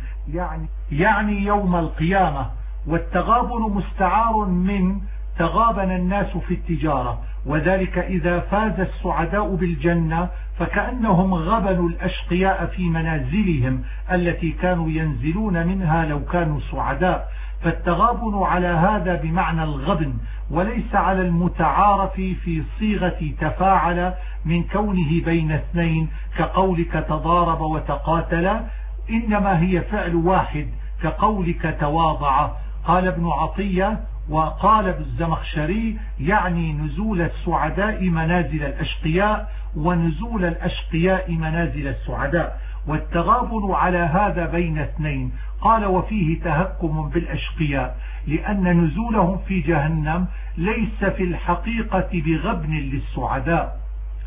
يعني يوم القيامة. والتغابن مستعار من تغابن الناس في التجارة، وذلك إذا فاز السعداء بالجنة فكأنهم غبنوا الأشقياء في منازلهم التي كانوا ينزلون منها لو كانوا سعداء. فالتغابن على هذا بمعنى الغبن، وليس على المتعارف في صيغة تفاعل من كونه بين اثنين كقولك تضارب وتقاتل، إنما هي فعل واحد كقولك تواضع. قال ابن عطية: وقال الزمخشري يعني نزول السعداء منازل الأشقياء، ونزول الأشقياء منازل السعداء. والتغابن على هذا بين اثنين. قال: وفيه تهكم بالأشقياء، لأن نزولهم في جهنم ليس في الحقيقة بغبن للسعداء.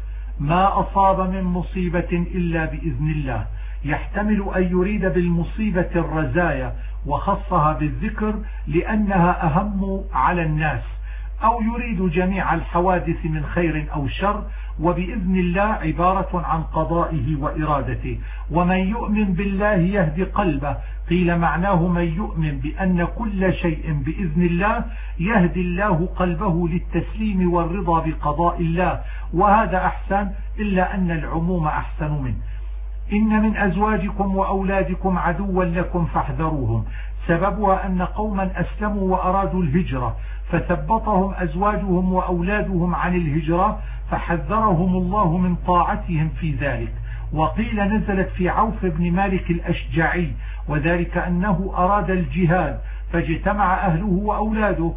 ما أصاب من مصيبة إلا بإذن الله، يحتمل أن يريد بالمصيبة الرزايا وخصها بالذكر لأنها أهم على الناس، أو يريد جميع الحوادث من خير أو شر، وبإذن الله عبارة عن قضائه وإرادته. ومن يؤمن بالله يهدي قلبه، قيل معناه من يؤمن بأن كل شيء بإذن الله يهدي الله قلبه للتسليم والرضا بقضاء الله، وهذا أحسن، إلا أن العموم أحسن منه. إن من أزواجكم وأولادكم عدوا لكم فاحذروهم. سببها أن قوما أسلموا وأرادوا الهجرة، فثبطهم أزواجهم وأولادهم عن الهجرة، فحذرهم الله من طاعتهم في ذلك. وقيل نزلت في عوف بن مالك الأشجعي، وذلك أنه أراد الجهاد فاجتمع أهله وأولاده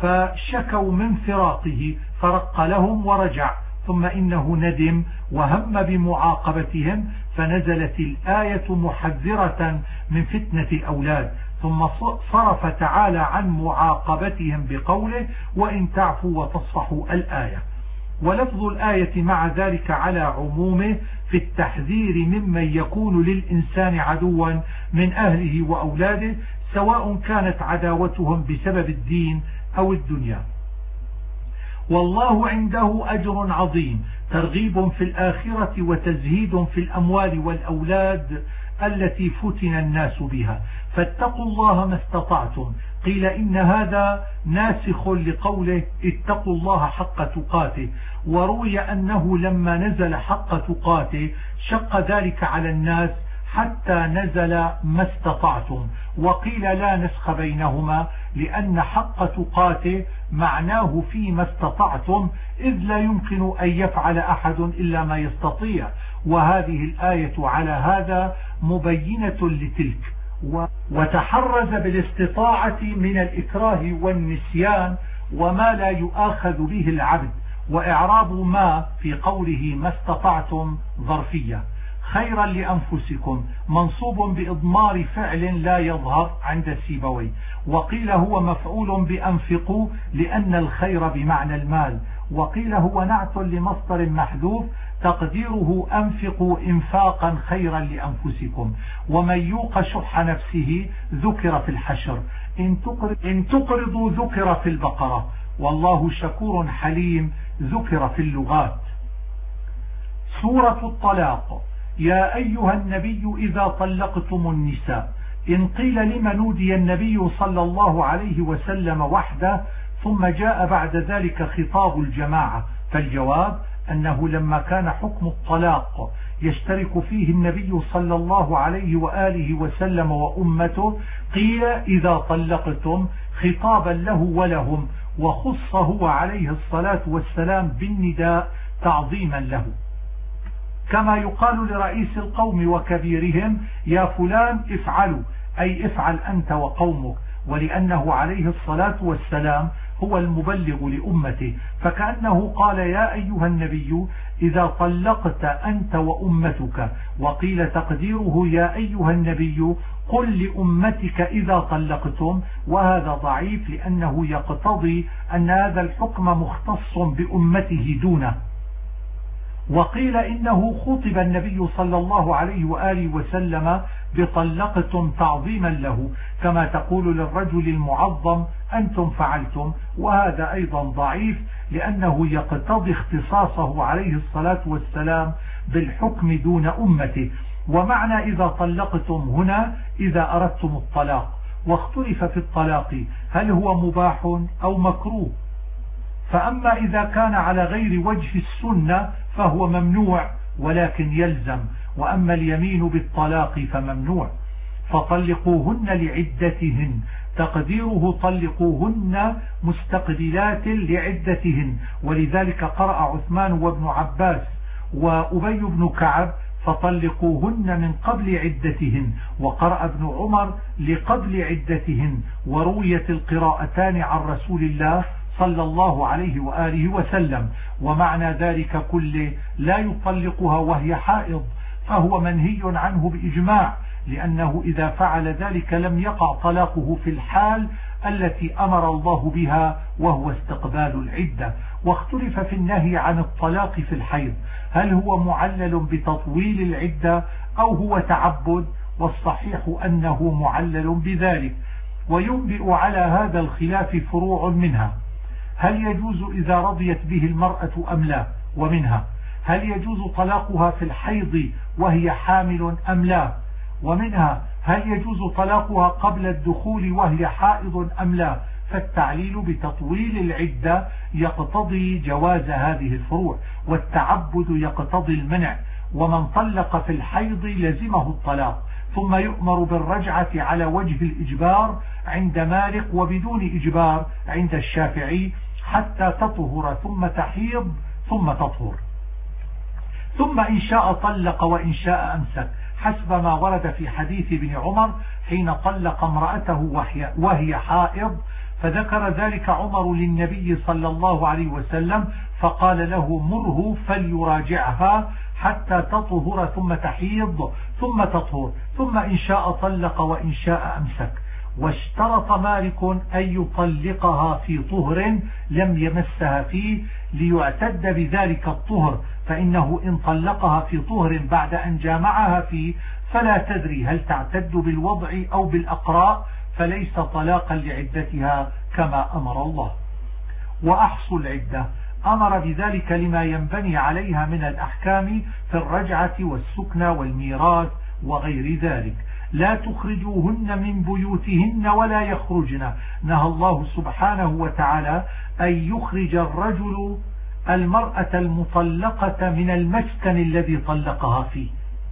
فشكوا من فراقه فرق لهم ورجع، ثم إنه ندم وهم بمعاقبتهم، فنزلت الآية محذرة من فتنة الأولاد، ثم صرف تعالى عن معاقبتهم بقوله: وإن تعفوا وتصفحوا الآية. ولفظ الآية مع ذلك على عمومه في التحذير ممن يكون للإنسان عدوا من أهله وأولاده، سواء كانت عداوتهم بسبب الدين أو الدنيا. والله عنده أجر عظيم، ترغيب في الآخرة وتزهيد في الأموال والأولاد التي فتن الناس بها، فاتقوا الله ما استطعتم. قيل إن هذا ناسخ لقوله اتقوا الله حق تقاته، وروي أنه لما نزل حق تقاته شق ذلك على الناس حتى نزل ما استطعتم، وقيل لا نسخ بينهما، لأن حق تقاته معناه فيما استطعتم، إذ لا يمكن أن يفعل أحد إلا ما يستطيع، وهذه الآية على هذا مبينة لتلك. وتحرز بالاستطاعة من الإكراه والنسيان وما لا يؤاخذ به العبد، وإعراب ما في قوله ما استطعتم ظرفية. خيرا لأنفسكم منصوب بإضمار فعل لا يظهر عند السيبوي، وقيل هو مفعول بأنفقوا لأن الخير بمعنى المال، وقيل هو نعت لمصدر محذوف تقديره أنفقوا إنفاقا خيرا لأنفسكم. ومن يوق شح نفسه ذكر في الحشر، إن تقرضوا ذكر في البقرة، والله شكور حليم ذكر في اللغات. سورة الطلاق. يا أيها النبي إذا طلقتم النساء. إن قيل لما نودي النبي صلى الله عليه وسلم وحده ثم جاء بعد ذلك خطاب الجماعة، فالجواب أنه لما كان حكم الطلاق يشترك فيه النبي صلى الله عليه وآله وسلم وأمته قيل إذا طلقتم خطابا له ولهم، وخص هو عليه الصلاة والسلام بالنداء تعظيما له، كما يقال لرئيس القوم وكبيرهم يا فلان افعلوا، أي افعل أنت وقومك، ولأنه عليه الصلاة والسلام هو المبلغ لأمته، فكأنه قال يا أيها النبي إذا طلقت أنت وأمتك. وقيل تقديره يا أيها النبي قل لأمتك إذا طلقتم، وهذا ضعيف لأنه يقتضي أن هذا الحكم مختص بأمته دونه. وقيل إنه خطب النبي صلى الله عليه وآله وسلم بطلقتم تعظيما له، كما تقول للرجل المعظم أنتم فعلتم، وهذا أيضا ضعيف لأنه يقتضي اختصاصه عليه الصلاة والسلام بالحكم دون أمته. ومعنى إذا طلقتم هنا إذا أردتم الطلاق، واختلف في الطلاق هل هو مباح أو مكروه، فأما إذا كان على غير وجه السنة فهو ممنوع ولكن يلزم، وأما اليمين بالطلاق فممنوع. فطلقوهن لعدتهن، تقديره طلقوهن مستقبلات لعدتهن، ولذلك قرأ عثمان وابن عباس وأبي بن كعب فطلقوهن من قبل عدتهن، وقرأ ابن عمر لقبل عدتهن، ورويت القراءتان عن رسول الله صلى الله عليه وآله وسلم. ومعنى ذلك كله لا يطلقها وهي حائض، فهو منهي عنه بإجماع، لأنه إذا فعل ذلك لم يقع طلاقه في الحال التي أمر الله بها وهو استقبال العدة. واختلف في النهي عن الطلاق في الحيض، هل هو معلل بتطويل العدة أو هو تعبد، والصحيح أنه معلل بذلك. وينبئ على هذا الخلاف فروع منها: هل يجوز إذا رضيت به المرأة أم لا؟ ومنها هل يجوز طلاقها في الحيض وهي حامل أم لا؟ ومنها هل يجوز طلاقها قبل الدخول وهي حائض أم لا؟ فالتعليل بتطويل العدة يقتضي جواز هذه الفروع، والتعبد يقتضي المنع. ومن طلق في الحيض لزمه الطلاق، ثم يؤمر بالرجعة على وجه الإجبار عند مالك وبدون إجبار عند الشافعي حتى تطهر ثم تحيض ثم تطهر، ثم إن شاء طلق وإن شاء أمسك، حسب ما ورد في حديث ابن عمر حين طلق امرأته وهي حائض، فذكر ذلك عمر للنبي صلى الله عليه وسلم فقال له مره فليراجعها حتى تطهر ثم تحيض ثم تطهر، ثم إن شاء طلق وإن شاء أمسك. واشترط مالك أن يطلقها في طهر لم يمسها فيه ليعتد بذلك الطهر، فإنه إن طلقها في طهر بعد أن جامعها فيه فلا تدري هل تعتد بالوضع أو بالأقراء، فليس طلاقا لعدتها كما أمر الله. وأحصوا العدة أمر بذلك لما ينبني عليها من الأحكام في الرجعة والسكنى والميراث وغير ذلك. لا تخرجوهن من بيوتهن ولا يخرجن. نهى الله سبحانه وتعالى أن يخرج الرجل المرأة المطلقة من المسكن الذي طلقها فيه،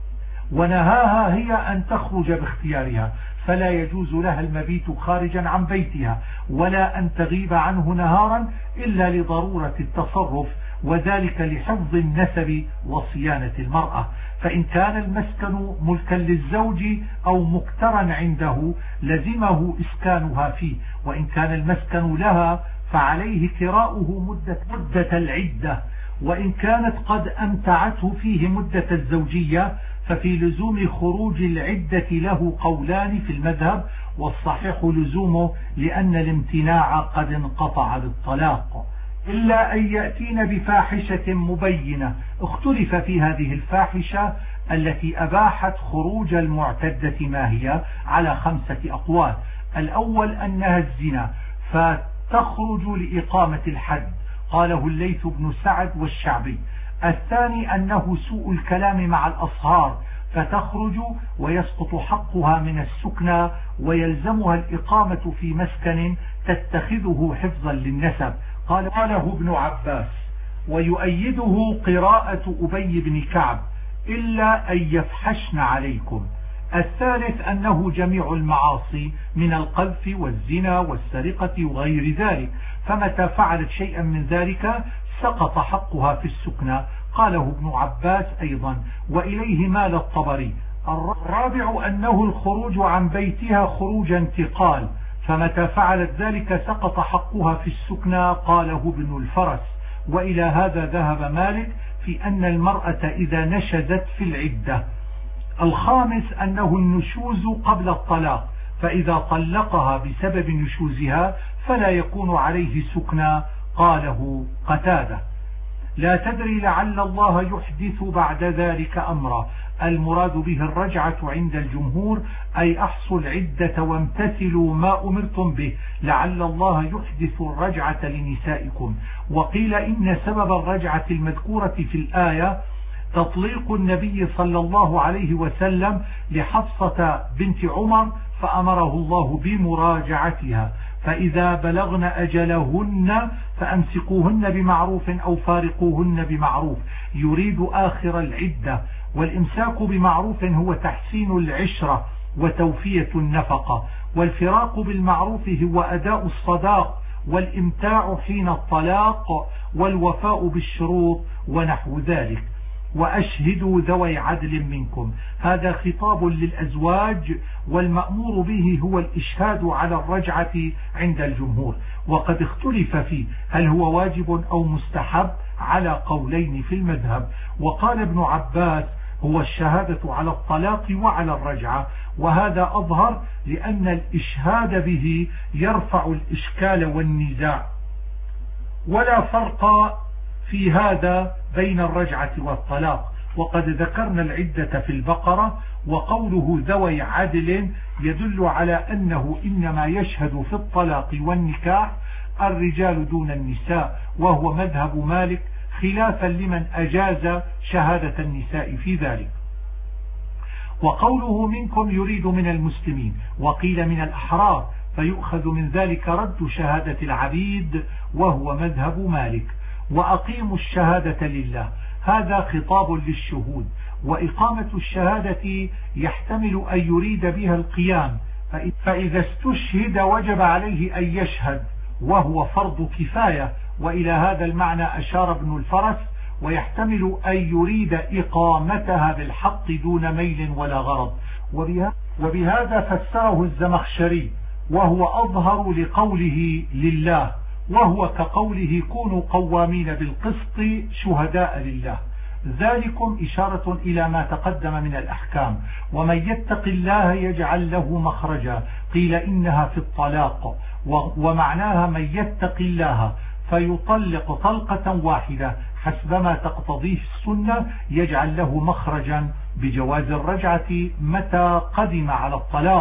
ونهاها هي أن تخرج باختيارها، فلا يجوز لها المبيت خارجا عن بيتها ولا أن تغيب عنه نهارا إلا لضرورة التصرف، وذلك لحفظ النسب وصيانة المرأة. فإن كان المسكن ملكا للزوج أو مكترا عنده لزمه إسكانها فيه، وإن كان المسكن لها فعليه كراؤه مدة العدة، وإن كانت قد أمتعته فيه مدة الزوجية ففي لزوم خروج العدة له قولان في المذهب، والصحيح لزومه لأن الامتناع قد انقطع بالطلاق، إلا أن يأتين بفاحشة مبينة. اختلف في هذه الفاحشة التي أباحت خروج المعتدة ما هي على 5 أقوال. الأول أنها الزنا فتخرج لإقامة الحد، قاله الليث بن سعد والشعبي. الثاني أنه سوء الكلام مع الأصهار فتخرج ويسقط حقها من السكنى ويلزمها الإقامة في مسكن تتخذه حفظا للنسب، قاله ابن عباس، ويؤيده قراءة أبي بن كعب إلا أن يفحشن عليكم. الثالث أنه جميع المعاصي من القذف والزنا والسرقة وغير ذلك، فمتى فعلت شيئا من ذلك سقط حقها في السكنى، قاله ابن عباس أيضا، وإليه مال الطبري. الرابع أنه الخروج عن بيتها خروج انتقال، فمتى فعلت ذلك سقط حقها في السكنى، قاله ابن الفرس، وإلى هذا ذهب مالك في أن المرأة إذا نشزت في العدة. الخامس أنه النشوز قبل الطلاق، فإذا طلقها بسبب نشوزها فلا يكون عليه سكنى، قاله قتادة. لا تدري لعل الله يحدث بعد ذلك أمرا. المراد به الرجعة عند الجمهور أي أحصوا العدة وامتثلوا ما أمرتم به لعل الله يحدث الرجعة لنسائكم. وقيل إن سبب الرجعة المذكورة في الآية تطليق النبي صلى الله عليه وسلم لحفصة بنت عمر فأمره الله بمراجعتها، فإذا بلغن أجلهن فأمسكوهن بمعروف أو فارقوهن بمعروف، يريد آخر العدة. والإمساك بمعروف هو تحسين العشرة وتوفية النفقة، والفراق بالمعروف هو أداء الصداق والإمتاع حين الطلاق والوفاء بالشروط ونحو ذلك. وأشهدوا ذوي عدل منكم، هذا خطاب للأزواج، والمأمور به هو الإشهاد على الرجعة عند الجمهور، وقد اختلف فيه هل هو واجب أو مستحب على قولين في المذهب. وقال ابن عباس هو الشهادة على الطلاق وعلى الرجعة، وهذا أظهر لأن الإشهاد به يرفع الإشكال والنزاع، ولا فرق في هذا بين الرجعة والطلاق. وقد ذكرنا العدة في البقرة، وقوله ذوي عدل يدل على أنه إنما يشهد في الطلاق والنكاح الرجال دون النساء، وهو مذهب مالك خلافا لمن أجاز شهادة النساء في ذلك. وقوله منكم يريد من المسلمين، وقيل من الأحرار، فيؤخذ من ذلك رد شهادة العبيد، وهو مذهب مالك. وأقيموا الشهادة لله، هذا خطاب للشهود، وإقامة الشهادة يحتمل أن يريد بها القيام، فإذا استشهد وجب عليه أن يشهد، وهو فرض كفاية، وإلى هذا المعنى أشار ابن الفرس، ويحتمل أن يريد إقامتها بالحق دون ميل ولا غرض، وبهذا فسره الزمخشري، وهو أظهر لقوله لله، وهو كقوله كونوا قوامين بالقسط شهداء لله. ذلكم إشارة إلى ما تقدم من الأحكام. ومن يتق الله يجعل له مخرجا، قيل إنها في الطلاق، ومعناها من يتق الله فيطلق طلقة واحدة حسبما تقتضيه السنة يجعل له مخرجا بجواز الرجعة متى قدم على الطلاق،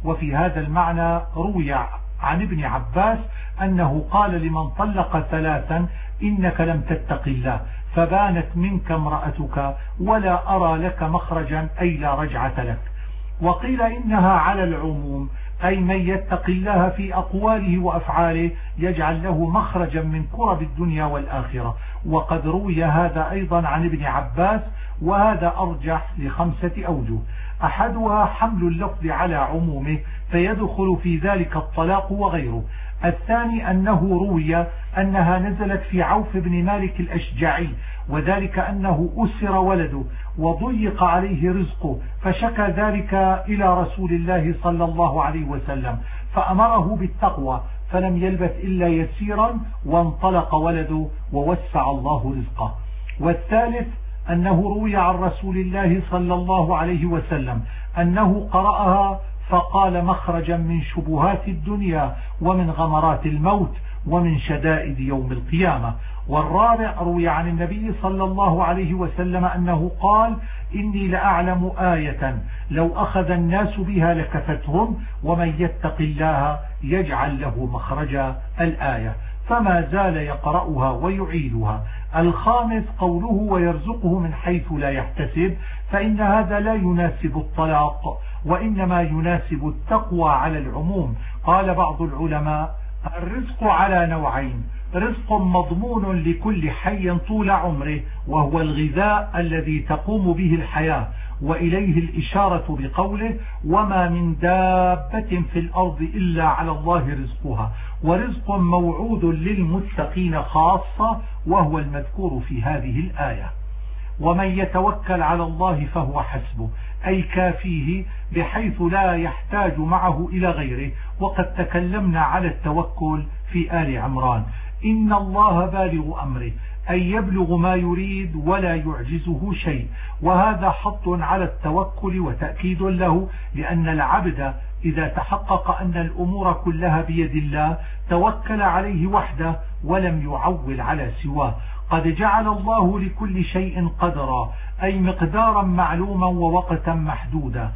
وفي هذا المعنى روي عن ابن عباس أنه قال لمن طلق ثلاثا إنك لم تتق الله فبانت منك امرأتك ولا أرى لك مخرجا أي لا رجعة لك. وقيل إنها على العموم، أي من يتق الله في أقواله وأفعاله يجعل له مخرجا من كرب الدنيا والآخرة. وقد روي هذا أيضا عن ابن عباس، وهذا أرجح ل5 أوجه. أحدها حمل اللفظ على عمومه فيدخل في ذلك الطلاق وغيره. الثاني أنه روي أنها نزلت في عوف بن مالك الأشجعي، وذلك أنه أسر ولده وضيق عليه رزقه فشكى ذلك إلى رسول الله صلى الله عليه وسلم فأمره بالتقوى فلم يلبث إلا يسيرا وانطلق ولده ووسع الله رزقه. والثالث أنه روي عن رسول الله صلى الله عليه وسلم أنه قرأها فقال مخرجا من شبهات الدنيا ومن غمرات الموت ومن شدائد يوم القيامة. والرابع روي عن النبي صلى الله عليه وسلم أنه قال إني لأعلم آية لو أخذ الناس بها لكفتهم ومن يتق الله يجعل له مخرجا الآية، فما زال يقرأها ويعيدها. الخامس قوله ويرزقه من حيث لا يحتسب، فإن هذا لا يناسب الطلاق وإنما يناسب التقوى على العموم. قال بعض العلماء الرزق على نوعين: رزق مضمون لكل حي طول عمره وهو الغذاء الذي تقوم به الحياة، وإليه الإشارة بقوله وما من دابة في الأرض إلا على الله رزقها، ورزق موعود للمتقين خاصة وهو المذكور في هذه الآية. ومن يتوكل على الله فهو حسبه، أي كافيه بحيث لا يحتاج معه إلى غيره. وقد تكلمنا على التوكل في آل عمران. إن الله بالغ أمره، أي يبلغ ما يريد ولا يعجزه شيء، وهذا حط على التوكل وتأكيد له، لأن العبد إذا تحقق أن الأمور كلها بيد الله توكل عليه وحده ولم يعول على سواه. قد جعل الله لكل شيء قدرا، أي مقدارا معلوما ووقتا محدودا.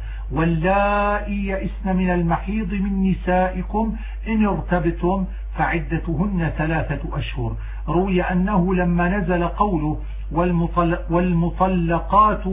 واللائي يئسن من المحيض من نسائكم إن ارتبتم فعدتهن 3 أشهر. روي أنه لما نزل قوله والمطلقات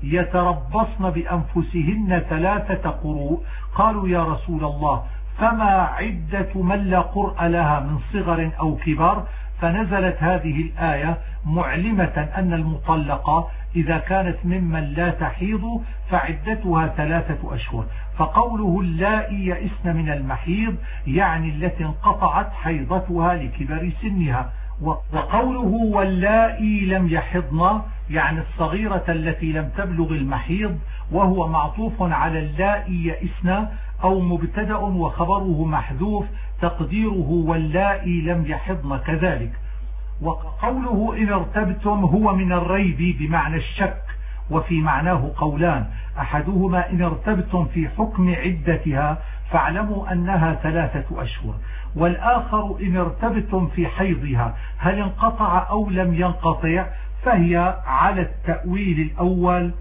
يتربصن بأنفسهن 3 قروء قالوا يا رسول الله فما عدة من لا قرء لها من صغر أو كبر؟ فنزلت هذه الآية معلمة أن المطلقة إذا كانت ممن لا تحيض فعدتها 3 أشهر. فقوله اللائي يئسن من المحيض يعني التي انقطعت حيضتها لكبر سنها. وقوله واللائي لم يحضن يعني الصغيرة التي لم تبلغ المحيض، وهو معطوف على اللائي يئسن أو مبتدأ وخبره محذوف تقديره واللائي لم يحضن كذلك. وقوله إن ارتبتم هو من الريب بمعنى الشك، وفي معناه قولان: أحدهما إن ارتبتم في حكم عدتها فاعلموا أنها 3 أشهر، والآخر إن ارتبتم في حيضها هل انقطع أو لم ينقطع، فهي على التأويل الأول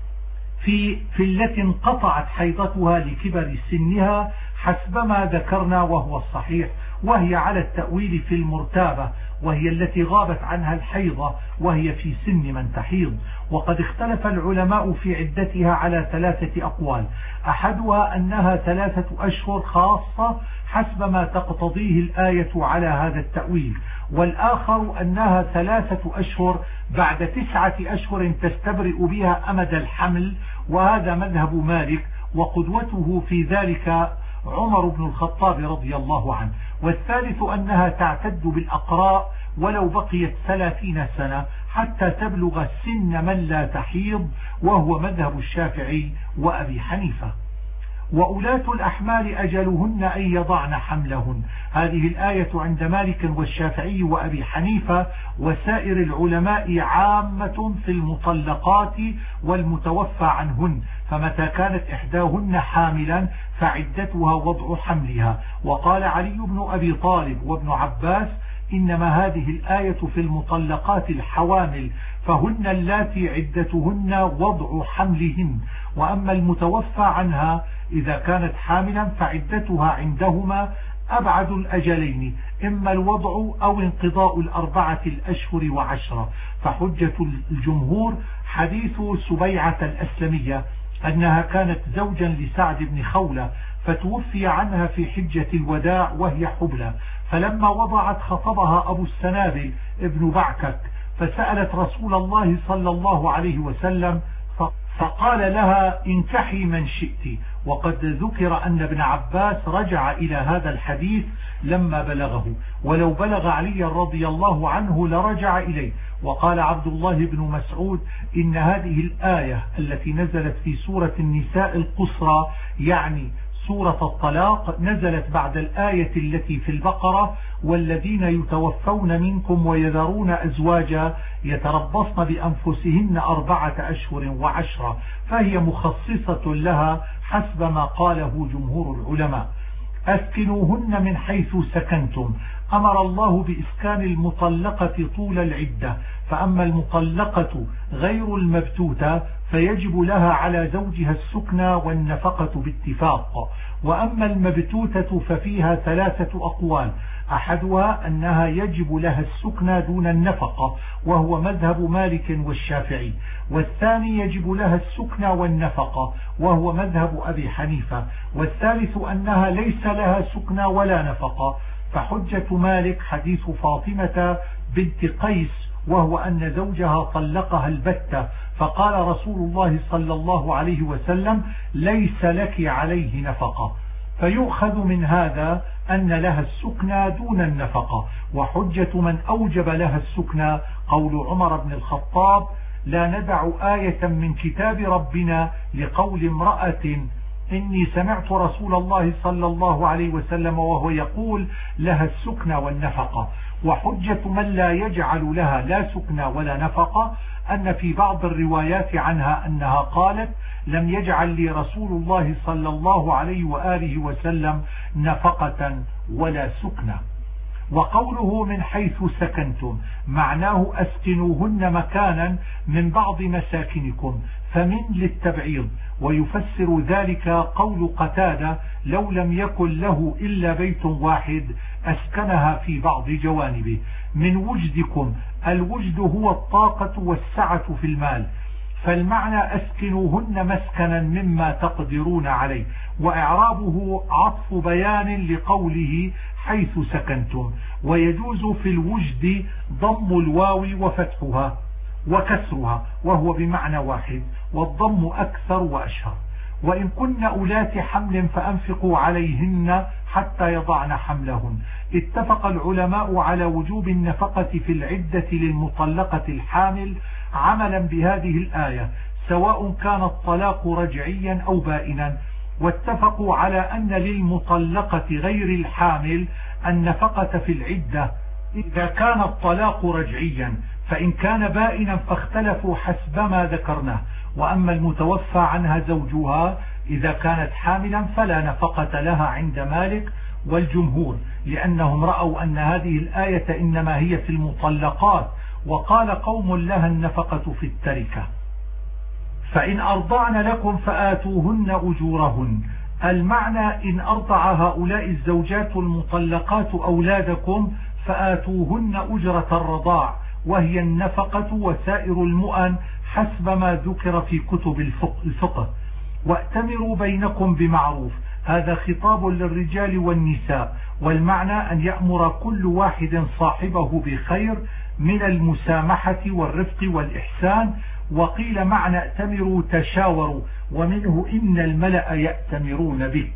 في التي انقطعت حيضتها لكبر سنها حسب ما ذكرنا وهو الصحيح، وهي على التأويل في المرتابة وهي التي غابت عنها الحيضة وهي في سن من تحيض. وقد اختلف العلماء في عدتها على 3 أقوال: أحدها أنها 3 أشهر خاصة حسب ما تقتضيه الآية على هذا التأويل، والآخر أنها 3 أشهر بعد 9 أشهر تستبرئ بها أمد الحمل، وهذا مذهب مالك، وقدوته في ذلك عمر بن الخطاب رضي الله عنه. والثالث أنها تعتد بالأقراء ولو بقيت 30 سنة حتى تبلغ سن من لا تحيض، وهو مذهب الشافعي وأبي حنيفة. وأولاة الأحمال أجلهن أن يضعن حملهن، هذه الآية عند مالك والشافعي وأبي حنيفة وسائر العلماء عامة في المطلقات والمتوفى عنهن، فمتى كانت إحداهن حاملا فعدتها وضع حملها. وقال علي بن أبي طالب وابن عباس إنما هذه الآية في المطلقات الحوامل، فهن اللاتي عدتهن وضع حملهن. وأما المتوفى عنها إذا كانت حاملا فعدتها عندهما أبعد الأجلين، إما الوضع أو انقضاء 4 أشهر و10. فحجة الجمهور حديث سبيعة الأسلمية أنها كانت زوجا لسعد بن خولة، فتوفي عنها في حجة الوداع وهي حبلى، فلما وضعت خطبها أبو السنابل ابن بعكك، فسألت رسول الله صلى الله عليه وسلم فقال لها انكحي من شئت. وقد ذكر أن ابن عباس رجع إلى هذا الحديث لما بلغه، ولو بلغ علي رضي الله عنه لرجع إليه. وقال عبد الله بن مسعود إن هذه الآية التي نزلت في سورة النساء القصرى يعني سورة الطلاق نزلت بعد الآية التي في البقرة: والذين يتوفون منكم ويذرون أزواجا يتربصن بأنفسهن 4 أشهر و10، فهي مخصصة لها حسب ما قاله جمهور العلماء. أسكنوهن من حيث سكنتم، أمر الله بإسكان المطلقة طول العدة، فأما المطلقة غير المبتوتة فيجب لها على زوجها السكنى والنفقة باتفاق. وأما المبتوتة ففيها 3 أقوال: أحدها أنها يجب لها السكنى دون النفقة وهو مذهب مالك والشافعي، والثاني يجب لها السكنى والنفقة وهو مذهب أبي حنيفة، والثالث أنها ليس لها سكنى ولا نفقة. فحجة مالك حديث فاطمة بنت قيس، وهو أن زوجها طلقها البتة، فقال رسول الله صلى الله عليه وسلم: ليس لك عليه نفقة. فيؤخذ من هذا أن لها السكنى دون النفقة. وحجة من أوجب لها السكنى قول عمر بن الخطاب: لا ندع آية من كتاب ربنا لقول امرأة إني سمعت رسول الله صلى الله عليه وسلم وهو يقول لها السكنى والنفقة. وحجة من لا يجعل لها لا سكنى ولا نفقة أن في بعض الروايات عنها أنها قالت: لم يجعل لي رسول الله صلى الله عليه وآله وسلم نفقة ولا سكنى. وقوله من حيث سكنتم معناه أسكنوهن مكانا من بعض مساكنكم، فمن للتبعيض. ويفسر ذلك قول قتادة: لو لم يكن له إلا بيت واحد أسكنها في بعض جوانبه. من وجدكم، الوجد هو الطاقة والسعة في المال، فالمعنى أسكنوهن مسكنا مما تقدرون عليه. وإعرابه عطف بيان لقوله حيث سكنتم. ويجوز في الوجد ضم الواو وفتحها وكسرها وهو بمعنى واحد، والضم أكثر وأشهر. وإن كن أولات حمل فأنفقوا عليهن حتى يضعن حملهن. اتفق العلماء على وجوب النفقة في العدة للمطلقة الحامل عملا بهذه الآية، سواء كان الطلاق رجعيا أو بائنا. واتفقوا على أن للمطلقة غير الحامل النفقة في العدة إذا كان الطلاق رجعيا، فإن كان بائنا فاختلفوا حسب ما ذكرناه. وأما المتوفى عنها زوجها إذا كانت حاملا فلا نفقة لها عند مالك والجمهور، لأنهم رأوا أن هذه الآية إنما هي في المطلقات، وقال قوم لها النفقة في التركة. فإن أرضعن لكم فآتوهن أجورهن. المعنى إن أرضع هؤلاء الزوجات المطلقات أولادكم فآتوهن أجرة الرضاع، وهي النفقة وسائر المؤن حسب ما ذكر في كتب الفقه. وأتمروا بينكم بمعروف، هذا خطاب للرجال والنساء، والمعنى أن يأمر كل واحد صاحبه بخير من المسامحة والرفق والإحسان. وقيل معنى ائتمروا تشاوروا، ومنه إن الملأ يأتمرون بك.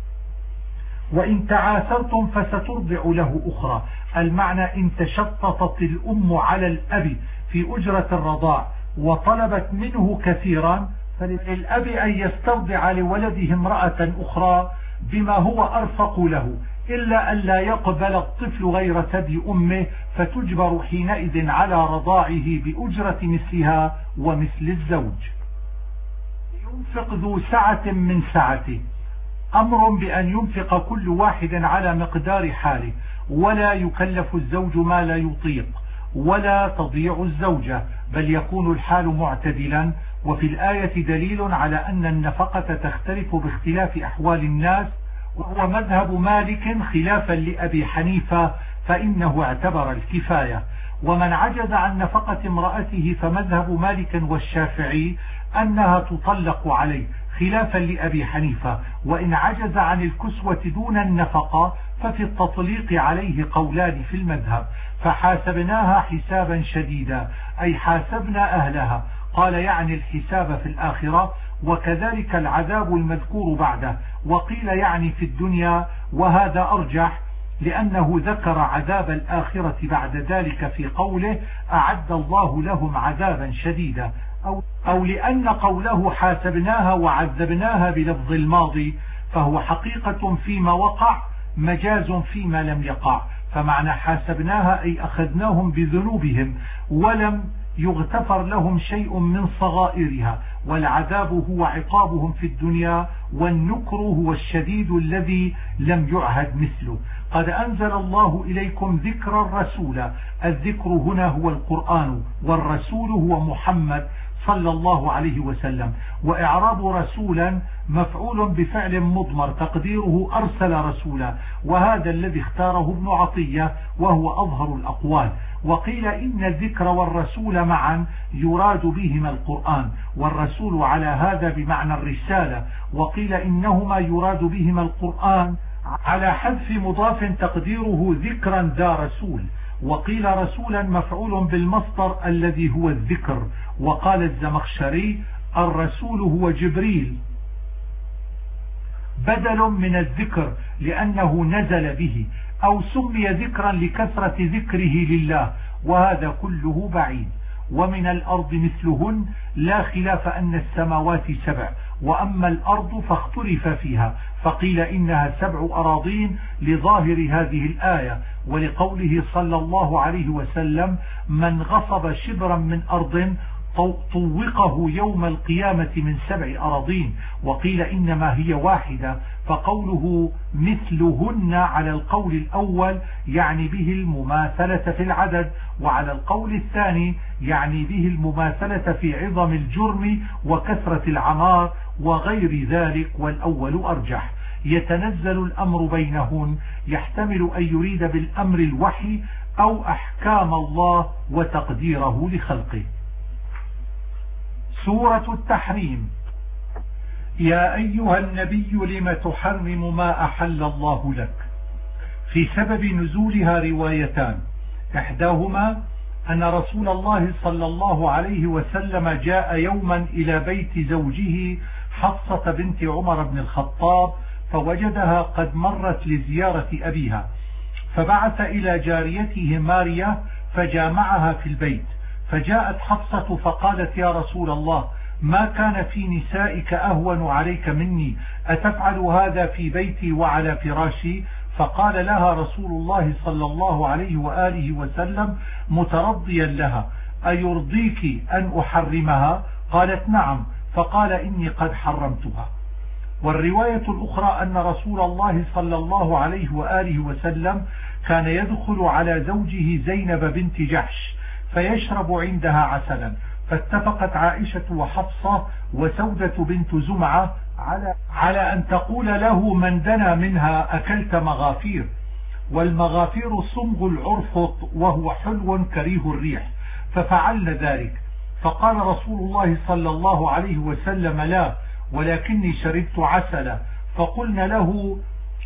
وإن تعاثرتم فسترضع له أخرى. المعنى إن تشططت الأم على الأب في أجرة الرضاع وطلبت منه كثيرا، فللأب أن يسترضع لولده امرأة أخرى بما هو أرفق له، إلا أن لا يقبل الطفل غير ثدي أمه، فتجبر حينئذ على رضاعه بأجرة مثلها ومثل الزوج. ينفق ذو سعة من سعته، أمر بأن ينفق كل واحد على مقدار حاله. ولا يكلف الزوج ما لا يطيق، ولا تضيع الزوجة، بل يكون الحال معتدلا. وفي الآية دليل على أن النفقة تختلف باختلاف أحوال الناس، وهو مذهب مالك خلافا لأبي حنيفة، فإنه اعتبر الكفاية. ومن عجز عن نفقة امرأته فمذهب مالك والشافعي أنها تطلق عليه خلافا لأبي حنيفة، وإن عجز عن الكسوة دون النفقة ففي التطليق عليه قولان في المذهب. فحاسبناها حسابا شديدا، أي حاسبنا أهلها، قال يعني الحساب في الآخرة، وكذلك العذاب المذكور بعده، وقيل يعني في الدنيا، وهذا أرجح لأنه ذكر عذاب الآخرة بعد ذلك في قوله أعد الله لهم عذابا شديدا، أو لأن قوله حاسبناها وعذبناها بلفظ الماضي فهو حقيقة فيما وقع مجاز فيما لم يقع. فمعنى حاسبناها أي أخذناهم بذنوبهم ولم يغتفر لهم شيء من صغائرها، والعذاب هو عقابهم في الدنيا، والنكر هو الشديد الذي لم يعهد مثله. قد أنزل الله إليكم ذكر الرسول، الذكر هنا هو القرآن، والرسول هو محمد صلى الله عليه وسلم. وإعراب رسولا مفعول بفعل مضمر تقديره أرسل رسولا، وهذا الذي اختاره ابن عطية وهو أظهر الأقوال. وقيل إن الذكر والرسول معا يراد بهما القرآن، والرسول على هذا بمعنى الرسالة، وقيل إنهما يراد بهما القرآن على حذف مضاف تقديره ذكرا ذا رسول. وقيل رسولا مفعول بالمصدر الذي هو الذكر. وقال الزمخشري الرسول هو جبريل بدل من الذكر لأنه نزل به، أو سمي ذكرا لكثرة ذكره لله، وهذا كله بعيد. ومن الأرض مثلهن، لا خلاف أن السماوات 7، وأما الأرض فاختلف فيها، فقيل إنها 7 أراضين لظاهر هذه الآية، ولقوله صلى الله عليه وسلم من غصب شبرا من أرض طوقه يوم القيامة من 7 أراضين. وقيل إنما هي واحدة، فقوله مثلهن على القول الأول يعني به المماثلة في العدد، وعلى القول الثاني يعني به المماثلة في عظم الجرم وكثرة العمار وغير ذلك، والأول أرجح. يتنزل الأمر بينهن، يحتمل أن يريد بالأمر الوحي أو أحكام الله وتقديره لخلقه. سورة التحريم. يا أيها النبي لم تحرم ما أحل الله لك. في سبب نزولها روايتان، إحداهما أن رسول الله صلى الله عليه وسلم جاء يوما إلى بيت زوجه حفصة بنت عمر بن الخطاب، فوجدها قد مرت لزيارة أبيها، فبعث إلى جاريته ماريا فجامعها في البيت. فجاءت حفصة فقالت يا رسول الله ما كان في نسائك أهون عليك مني، أتفعل هذا في بيتي وعلى فراشي؟ فقال لها رسول الله صلى الله عليه وآله وسلم مترضيا لها أيرضيك أن أحرمها؟ قالت نعم، فقال إني قد حرمتها. والرواية الأخرى أن رسول الله صلى الله عليه وآله وسلم كان يدخل على زوجه زينب بنت جحش فيشرب عندها عسلا، فاتفقت عائشة وحفصة وسودة بنت زمعة على أن تقول له من دنا منها أكلت مغافير. والمغافير صمغ العرفط وهو حلو كريه الريح، ففعلن ذلك. فقال رسول الله صلى الله عليه وسلم لا، ولكني شربت عسلا. فقلنا له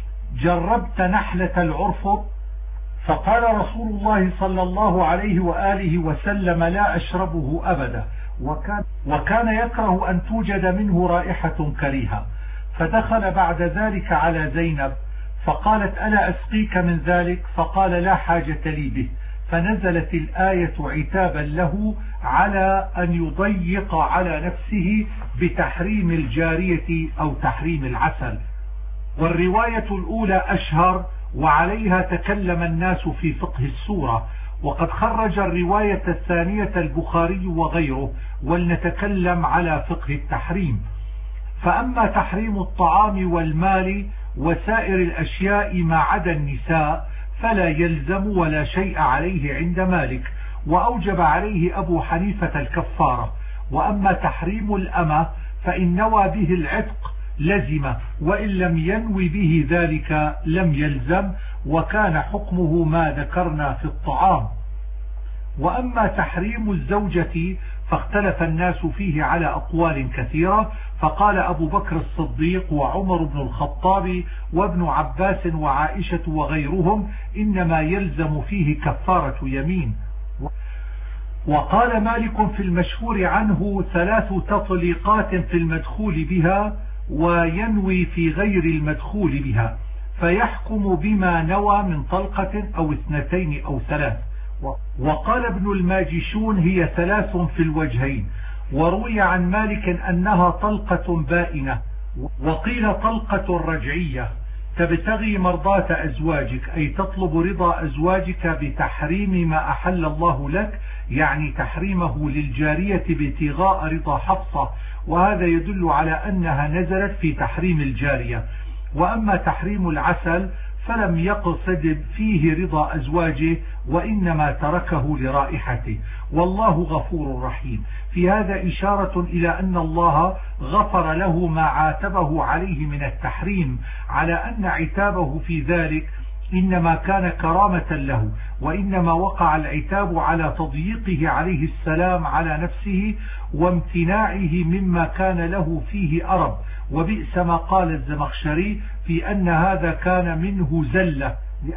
جربت نحلة العرفط؟ فقال رسول الله صلى الله عليه وآله وسلم لا أشربه أبدا، وكان يكره أن توجد منه رائحة كريهة. فدخل بعد ذلك على زينب فقالت ألا أسقيك من ذلك؟ فقال لا حاجة لي به. فنزلت الآية عتابا له على أن يضيق على نفسه بتحريم الجارية أو تحريم العسل. والرواية الأولى أشهر، وعليها تكلم الناس في فقه السورة. وقد خرج الرواية الثانية البخاري وغيره، ولنتكلم على فقه التحريم. فأما تحريم الطعام والمال وسائر الأشياء ما عدا النساء فلا يلزم ولا شيء عليه عند مالك، وأوجب عليه أبو حنيفة الكفارة. وأما تحريم الأمة فإن نوى به العتق لزم، وإن لم ينوي به ذلك لم يلزم، وكان حكمه ما ذكرنا في الطعام. وأما تحريم الزوجة فاختلف الناس فيه على أقوال كثيرة، فقال أبو بكر الصديق وعمر بن الخطاب وابن عباس وعائشة وغيرهم إنما يلزم فيه كفارة يمين. وقال مالك في المشهور عنه 3 تطليقات في المدخول بها وينوي في غير المدخول بها، فيحكم بما نوى من طلقة أو 2 أو 3. وقال ابن الماجشون هي 3 في الوجهين. وروي عن مالك أنها طلقة بائنة، وقيل طلقة رجعية تبتغي مرضاة أزواجك، أي تطلب رضا أزواجك بتحريم ما أحل الله لك، يعني تحريمه للجارية بابتغاء رضا حفصة، وهذا يدل على أنها نزلت في تحريم الجارية. وأما تحريم العسل فلم يقصد فيه رضا أزواجه، وإنما تركه لرائحته، والله غفور رحيم. في هذا إشارة إلى أن الله غفر له ما عاتبه عليه من التحريم، على أن عتابه في ذلك إنما كان كرامة له، وإنما وقع العتاب على تضييقه عليه السلام على نفسه وامتناعه مما كان له فيه أرب. وبئس ما قال الزمخشري في أن هذا كان منه زلة،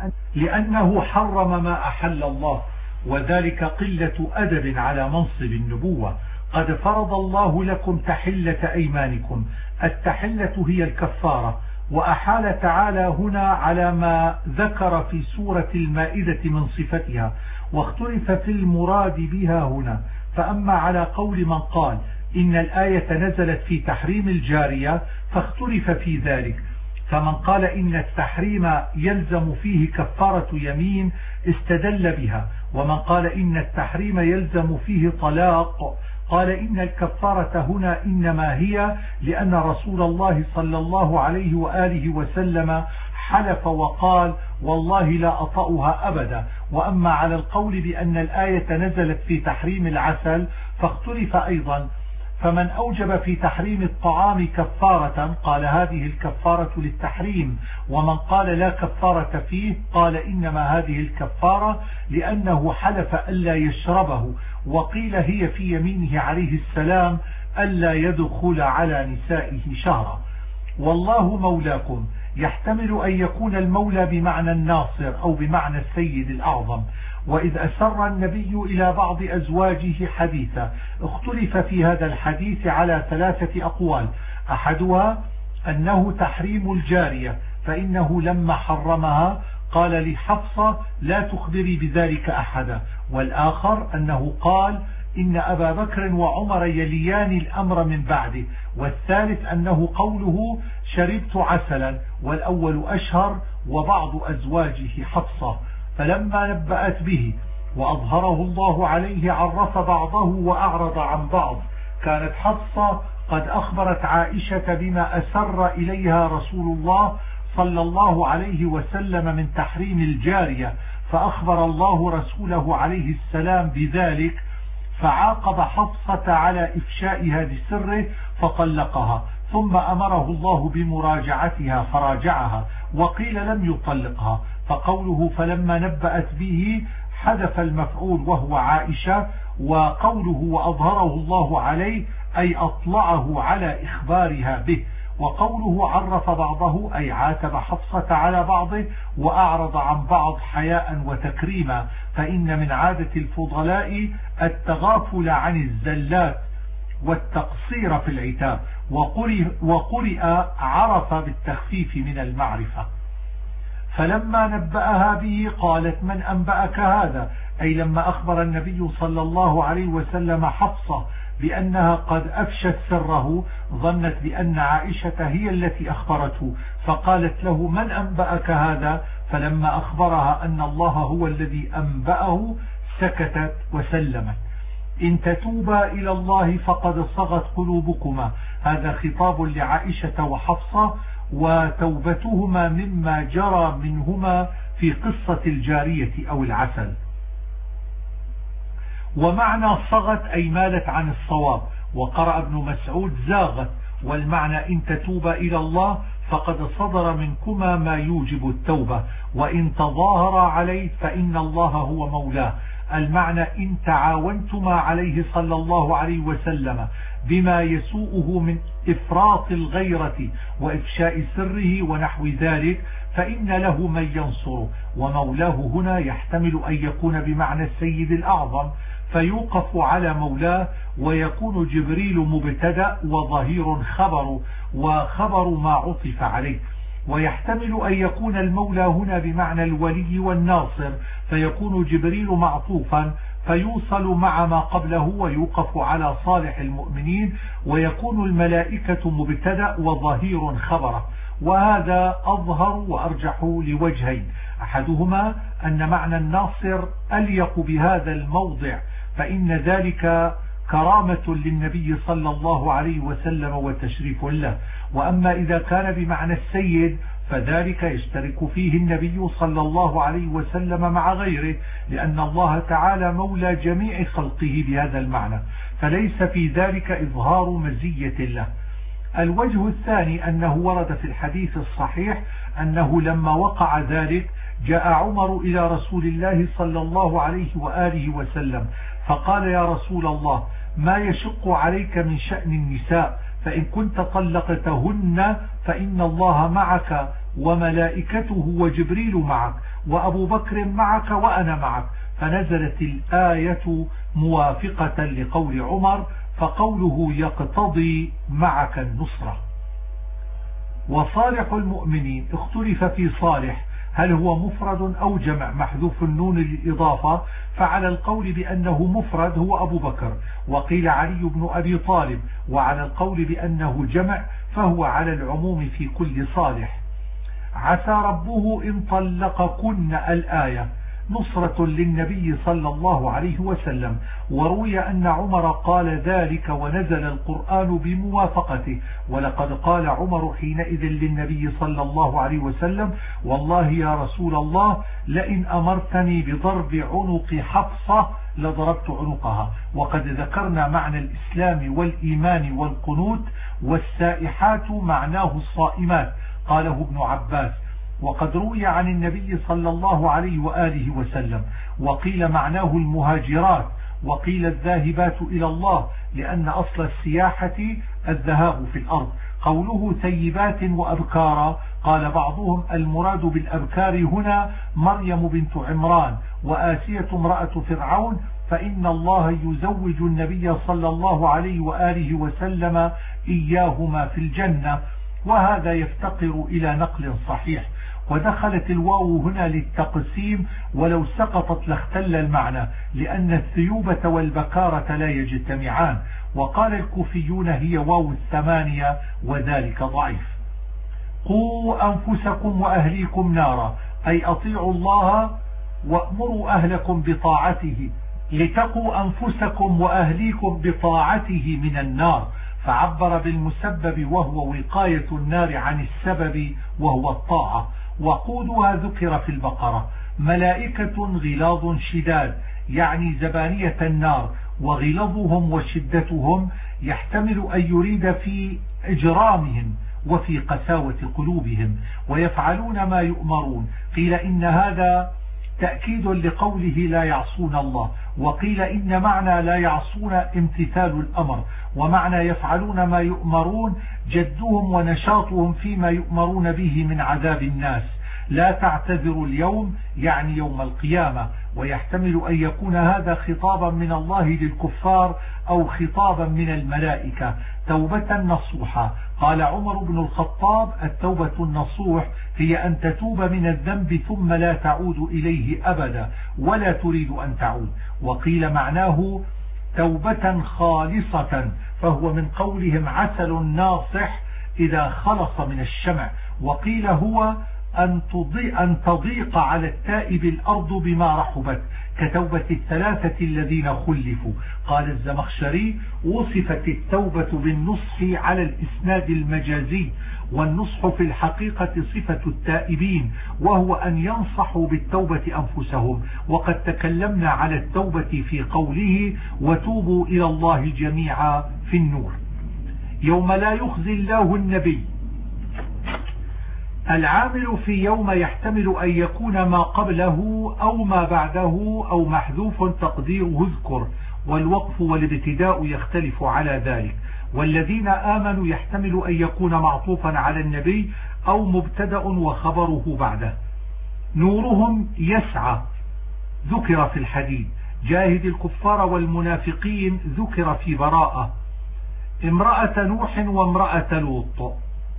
لأنه حرم ما أحل الله، وذلك قلة أدب على منصب النبوة. قد فرض الله لكم تحلة أيمانكم، التحلة هي الكفارة، وأحال تعالى هنا على ما ذكر في سورة المائدة من صفتها، واختلف في المراد بها هنا. فأما على قول من قال إن الآية نزلت في تحريم الجارية فاختلف في ذلك، فمن قال إن التحريم يلزم فيه كفارة يمين استدل بها، ومن قال إن التحريم يلزم فيه طلاق قال إن الكفارة هنا إنما هي لأن رسول الله صلى الله عليه وآله وسلم حلف وقال والله لا أطأها أبدا. وأما على القول بأن الآية نزلت في تحريم العسل فاختلف أيضا، فمن أوجب في تحريم الطعام كفارة قال هذه الكفارة للتحريم، ومن قال لا كفارة فيه قال إنما هذه الكفارة لأنه حلف ألا يشربه، وقيل هي في يمينه عليه السلام ألا يدخل على نسائه شهرا. والله مولاكم يحتمل أن يكون المولى بمعنى الناصر أو بمعنى السيد الأعظم. وإذ أسر النبي إلى بعض أزواجه حديثا اختلف في هذا الحديث على 3 أقوال، أحدها أنه تحريم الجارية، فإنه لما حرمها قال لحفصة لا تخبري بذلك أحدا، والآخر أنه قال إن أبا بكر وعمر يليان الأمر من بعده، والثالث أنه قوله شربت عسلا، والأول أشهر وبعض أزواجه حفصة. فلما نبأت به وأظهره الله عليه عرف بعضه وأعرض عن بعض. كانت حفصة قد أخبرت عائشة بما أسر إليها رسول الله صلى الله عليه وسلم من تحريم الجارية، فأخبر الله رسوله عليه السلام بذلك، فعاقب حفصة على إفشائها لسره فطلقها، ثم أمره الله بمراجعتها فراجعها، وقيل لم يطلقها. فقوله فلما نبأت به حذف المفعول وهو عائشة، وقوله وأظهره الله عليه أي أطلعه على إخبارها به، وقوله عرف بعضه أي عاتب حفصة على بعضه وأعرض عن بعض حياء وتكريما، فإن من عادة الفضلاء التغافل عن الزلات والتقصير في العتاب، وقرئ عرف بالتخفيف من المعرفة. فلما نبأها به قالت من أنبأك هذا، أي لما أخبر النبي صلى الله عليه وسلم حفصة بأنها قد أفشت سره ظنت بأن عائشة هي التي أخبرته، فقالت له من أنبأك هذا، فلما أخبرها أن الله هو الذي أنبأه سكتت وسلمت. إن تتوبا إلى الله فقد صغت قلوبكما، هذا خطاب لعائشة وحفصة، وتوبتهما مما جرى منهما في قصة الجارية أو العسل. ومعنى صغت أي مالت عن الصواب، وقرأ ابن مسعود زاغت، والمعنى إن تتوبا إلى الله فقد صدر منكما ما يوجب التوبة، وإن تظاهر عليه فإن الله هو مولاه. المعنى إن تعاونتما عليه صلى الله عليه وسلم بما يسوءه من إفراط الغيرة وإفشاء سره ونحو ذلك فإن له من ينصره. ومولاه هنا يحتمل أن يكون بمعنى السيد الأعظم، فيوقف على مولاه، ويكون جبريل مبتدأ وظهير خبر، وخبر ما عطف عليه. ويحتمل أن يكون المولى هنا بمعنى الولي والناصر، فيكون جبريل معطوفا فيوصل مع ما قبله ويوقف على صالح المؤمنين، ويكون الملائكة مبتدأ وظهير خبره. وهذا أظهر وأرجح لوجهين، أحدهما أن معنى الناصر أليق بهذا الموضع، فإن ذلك كرامة للنبي صلى الله عليه وسلم وتشريف له. وأما إذا كان بمعنى السيد فذلك يشترك فيه النبي صلى الله عليه وسلم مع غيره، لأن الله تعالى مولى جميع خلقه بهذا المعنى، فليس في ذلك إظهار مزية له. الوجه الثاني أنه ورد في الحديث الصحيح أنه لما وقع ذلك جاء عمر إلى رسول الله صلى الله عليه وآله وسلم فقال: يا رسول الله، ما يشق عليك من شأن النساء؟ فإن كنت طلقتهن فإن الله معك وملائكته وجبريل معك وأبو بكر معك وأنا معك. فنزلت الآية موافقة لقول عمر، فقوله يقتضي معك النصرة. وصالح المؤمنين اختلف في صالح، هل هو مفرد أو جمع محذوف النون للإضافة؟ فعلى القول بأنه مفرد هو أبو بكر، وقيل علي بن أبي طالب، وعلى القول بأنه جمع فهو على العموم في كل صالح. عسى ربه إن طلقكن الآية نصرة للنبي صلى الله عليه وسلم، وروي أن عمر قال ذلك ونزل القرآن بموافقته. ولقد قال عمر حينئذ للنبي صلى الله عليه وسلم: والله يا رسول الله، لئن أمرتني بضرب عنق حفصة لضربت عنقها. وقد ذكرنا معنى الإسلام والإيمان والقنوت، والسائحات معناه الصائمات، قاله ابن عباس. وقد روي عن النبي صلى الله عليه وآله وسلم، وقيل معناه المهاجرات، وقيل الذاهبات إلى الله، لأن أصل السياحة الذهاب في الأرض. قوله ثيبات وأبكارا، قال بعضهم المراد بالأبكار هنا مريم بنت عمران وآسية امرأة فرعون، فإن الله يزوج النبي صلى الله عليه وآله وسلم إياهما في الجنة، وهذا يفتقر إلى نقل صحيح. ودخلت الواو هنا للتقسيم، ولو سقطت لاختل المعنى، لأن الثيوبة والبكارة لا يجتمعان. وقال الكوفيون هي واو الثمانية، وذلك ضعيف. قوا أنفسكم وأهليكم نارا، أي أطيعوا الله وأمروا أهلكم بطاعته، لتقوا أنفسكم وأهليكم بطاعته من النار، فعبر بالمسبب وهو وقاية النار عن السبب وهو الطاعة. وقودها ذكر في البقرة، ملائكة غلاظ شداد، يعني زبانية النار، وغلظهم وشدتهم يحتمل أن يريد في إجرامهم وفي قساوة قلوبهم، ويفعلون ما يؤمرون. قيل إن هذا تأكيد لقوله لا يعصون الله، وقيل إن معنى لا يعصون امتثال الأمر، ومعنى يفعلون ما يؤمرون جدهم ونشاطهم فيما يؤمرون به من عذاب الناس. لا تعتذروا اليوم، يعني يوم القيامة. ويحتمل أن يكون هذا خطابا من الله للكفار أو خطابا من الملائكة. توبة نصوحة، قال عمر بن الخطاب: التوبة النصوح هي أن تتوب من الذنب ثم لا تعود إليه أبدا ولا تريد أن تعود. وقيل معناه توبة خالصة، فهو من قولهم عسل ناصح إذا خلص من الشمع. وقيل هو أن تضيق على التائب الأرض بما رحبت كتوبة الثلاثة الذين خلفوا. قال الزمخشري: وصفت التوبة بالنصح على الإسناد المجازي، والنصح في الحقيقة صفة التائبين، وهو أن ينصحوا بالتوبة أنفسهم. وقد تكلمنا على التوبة في قوله: وتوبوا إلى الله جميعا في النور. يوم لا يخزي الله النبي. العامل في يوم يحتمل أن يكون ما قبله أو ما بعده أو محذوف تقديره اذكر، والوقف والابتداء يختلف على ذلك. والذين آمنوا يحتمل أن يكون معطوفا على النبي أو مبتدأ وخبره بعده. نورهم يسعى ذكر في الحديد. جاهد الكفار والمنافقين ذكر في براءة. امرأة نوح وامرأة لوط.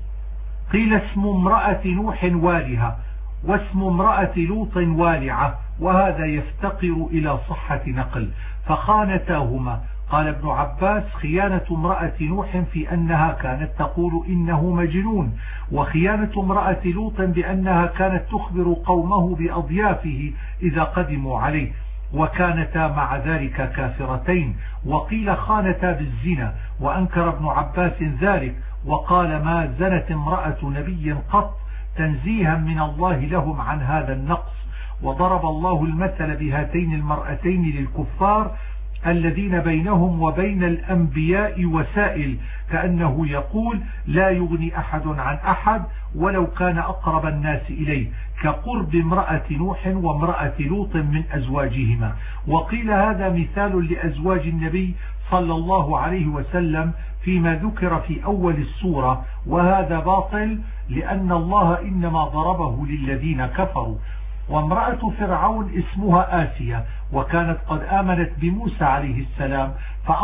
قيل اسم امرأة نوح والهة، واسم امرأة لوط والعة، وهذا يفتقر إلى صحة نقل، فخانتاهما. قال ابن عباس: خيانة امرأة نوح في أنها كانت تقول إنه مجنون، وخيانة امرأة لوط بأنها كانت تخبر قومه بأضيافه إذا قدموا عليه، وكانتا مع ذلك كافرتين. وقيل خانتا بالزنا، وأنكر ابن عباس ذلك وقال: ما زنت امرأة نبي قط، تنزيها من الله لهم عن هذا النقص. وضرب الله المثل بهاتين المرأتين للكفار الذين بينهم وبين الأنبياء وسائل، كأنه يقول: لا يغني أحد عن أحد ولو كان أقرب الناس إليه، كقرب امرأة نوح وامرأة لوط من أزواجهما. وقيل هذا مثال لأزواج النبي صلى الله عليه وسلم فيما ذكر في أول السورة، وهذا باطل لأن الله إنما ضربه للذين كفروا. وامرأة فرعون اسمها آسيا، وكانت قد آمنت بموسى عليه السلام،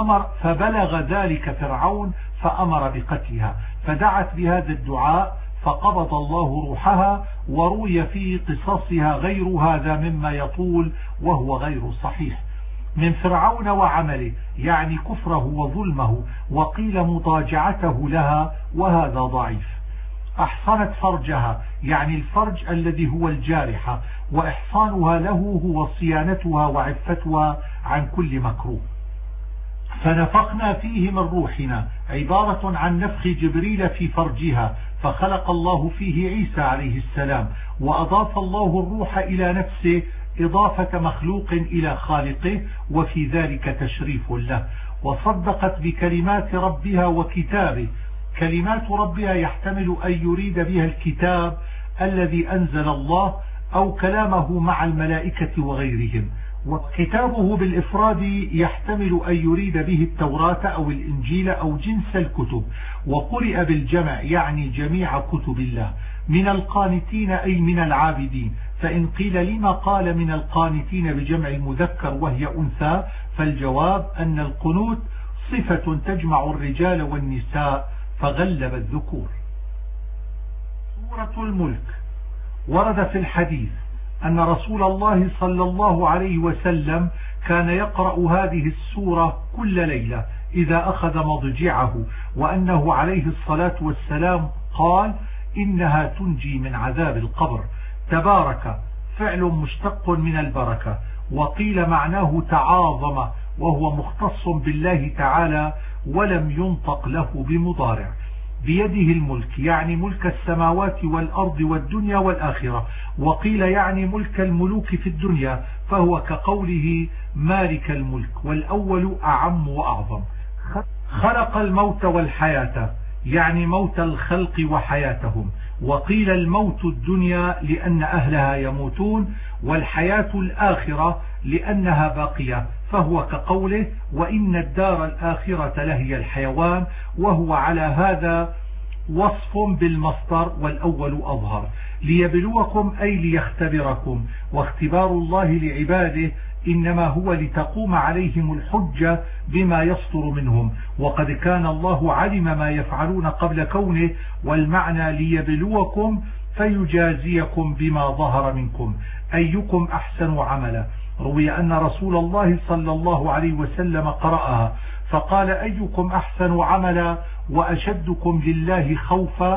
فبلغ ذلك فرعون فأمر بقتلها، فدعت بهذا الدعاء فقبض الله روحها. وروي في قصصها غير هذا مما يطول وهو غير صحيح. من فرعون وعمله يعني كفره وظلمه، وقيل مضاجعته لها، وهذا ضعيف. أحصنت فرجها يعني الفرج الذي هو الجارحة، وإحصانها له هو صيانتها وعفتها عن كل مكروه. فنفخنا فيه من روحنا عبارة عن نفخ جبريل في فرجها، فخلق الله فيه عيسى عليه السلام، وأضاف الله الروح إلى نفسه إضافة مخلوق إلى خالقه، وفي ذلك تشريف له. وصدقت بكلمات ربها وكتابه. كلمات ربها يحتمل أن يريد بها الكتاب الذي أنزل الله أو كلامه مع الملائكة وغيرهم. وكتابه بالإفراد يحتمل أن يريد به التوراة أو الإنجيل أو جنس الكتب. وقرئ بالجمع يعني جميع كتب الله. من القانتين أي من العابدين، فإن قيل لما قال من القانتين بجمع المذكر وهي أنثى، فالجواب أن القنوت صفة تجمع الرجال والنساء فغلب الذكور. سورة الملك. ورد في الحديث أن رسول الله صلى الله عليه وسلم كان يقرأ هذه السورة كل ليلة إذا أخذ مضجعه، وأنه عليه الصلاة والسلام قال: إنها تنجي من عذاب القبر. تبارك فعل مشتق من البركة، وقيل معناه تعاظم، وهو مختص بالله تعالى ولم ينطق له بمضارع. بيده الملك يعني ملك السماوات والأرض والدنيا والآخرة، وقيل يعني ملك الملوك في الدنيا، فهو كقوله مالك الملك، والأول أعم وأعظم. خلق الموت والحياة يعني موت الخلق وحياتهم. وقيل الموت الدنيا لأن أهلها يموتون، والحياة الآخرة لأنها باقية، فهو كقوله وإن الدار الآخرة لهي الحيوان، وهو على هذا وصف بالمصدر والأول أظهر. ليبلوكم أي ليختبركم، واختبار الله لعباده إنما هو لتقوم عليهم الحجة بما يصدر منهم، وقد كان الله علم ما يفعلون قبل كونه، والمعنى ليبلوكم فيجازيكم بما ظهر منكم أيكم أحسن عملا. روي أن رسول الله صلى الله عليه وسلم قرأها فقال: أيكم أحسن عملا وأشدكم لله خوفا،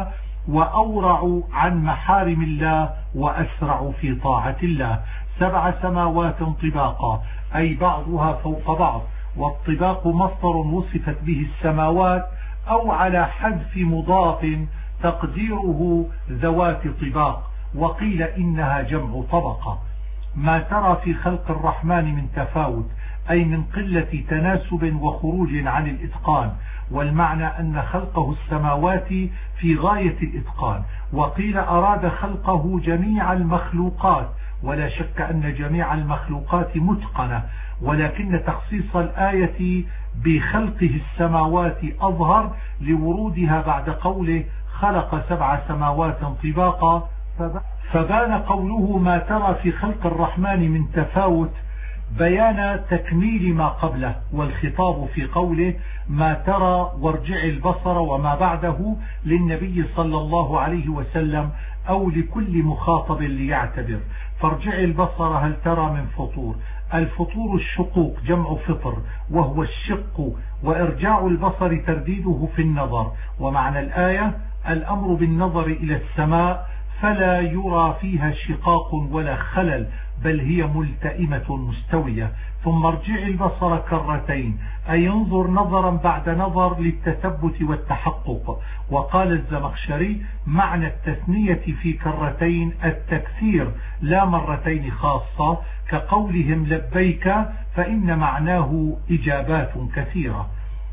وأورع عن محارم الله وأسرع في طاعة الله. 7 سماوات طباقا أي بعضها فوق بعض، والطباق مصدر وصفت به السماوات أو على حذف مضاف تقديره ذوات طباق، وقيل إنها جمع طبقة. ما ترى في خلق الرحمن من تفاوت أي من قلة تناسب وخروج عن الإتقان، والمعنى أن خلقه السماوات في غاية الإتقان. وقيل أراد خلقه جميع المخلوقات، ولا شك أن جميع المخلوقات متقنة، ولكن تخصيص الآية بخلقه السماوات أظهر لورودها بعد قوله خلق 7 سماوات طباقا، فبان قوله ما ترى في خلق الرحمن من تفاوت بيان تكميل ما قبله، والخطاب في قوله ما ترى وارجع البصر وما بعده للنبي صلى الله عليه وسلم أو لكل مخاطب ليعتبر. فارجع البصر هل ترى من فطور. الفطور الشقوق جمع فطر وهو الشق، وإرجاع البصر ترديده في النظر. ومعنى الآية الأمر بالنظر إلى السماء فلا يرى فيها شقاق ولا خلل، بل هي ملتئمة مستوية. ثم ارجع البصر كرتين أي ينظر نظرا بعد نظر للتثبت والتحقق. وقال الزمخشري معنى التثنية في كرتين التكثير لا مرتين خاصة، كقولهم لبيك فإن معناه إجابات كثيرة.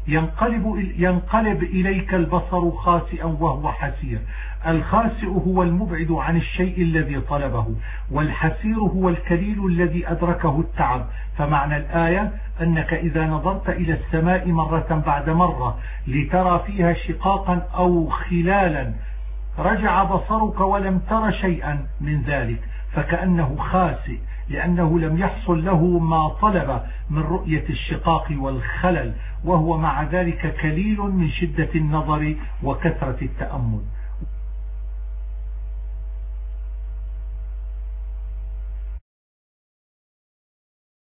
ينقلب إليك البصر خاسئا وهو حسير. الخاسئ هو المبعد عن الشيء الذي طلبه، والحسير هو الكليل الذي أدركه التعب. فمعنى الآية أنك إذا نظرت إلى السماء مرة بعد مرة لترى فيها شقاقا أو خلالا رجع بصرك ولم تر شيئا من ذلك، فكأنه خاسئ لأنه لم يحصل له ما طلب من رؤية الشقاق والخلل، وهو مع ذلك كليل من شدة النظر وكثرة التأمل.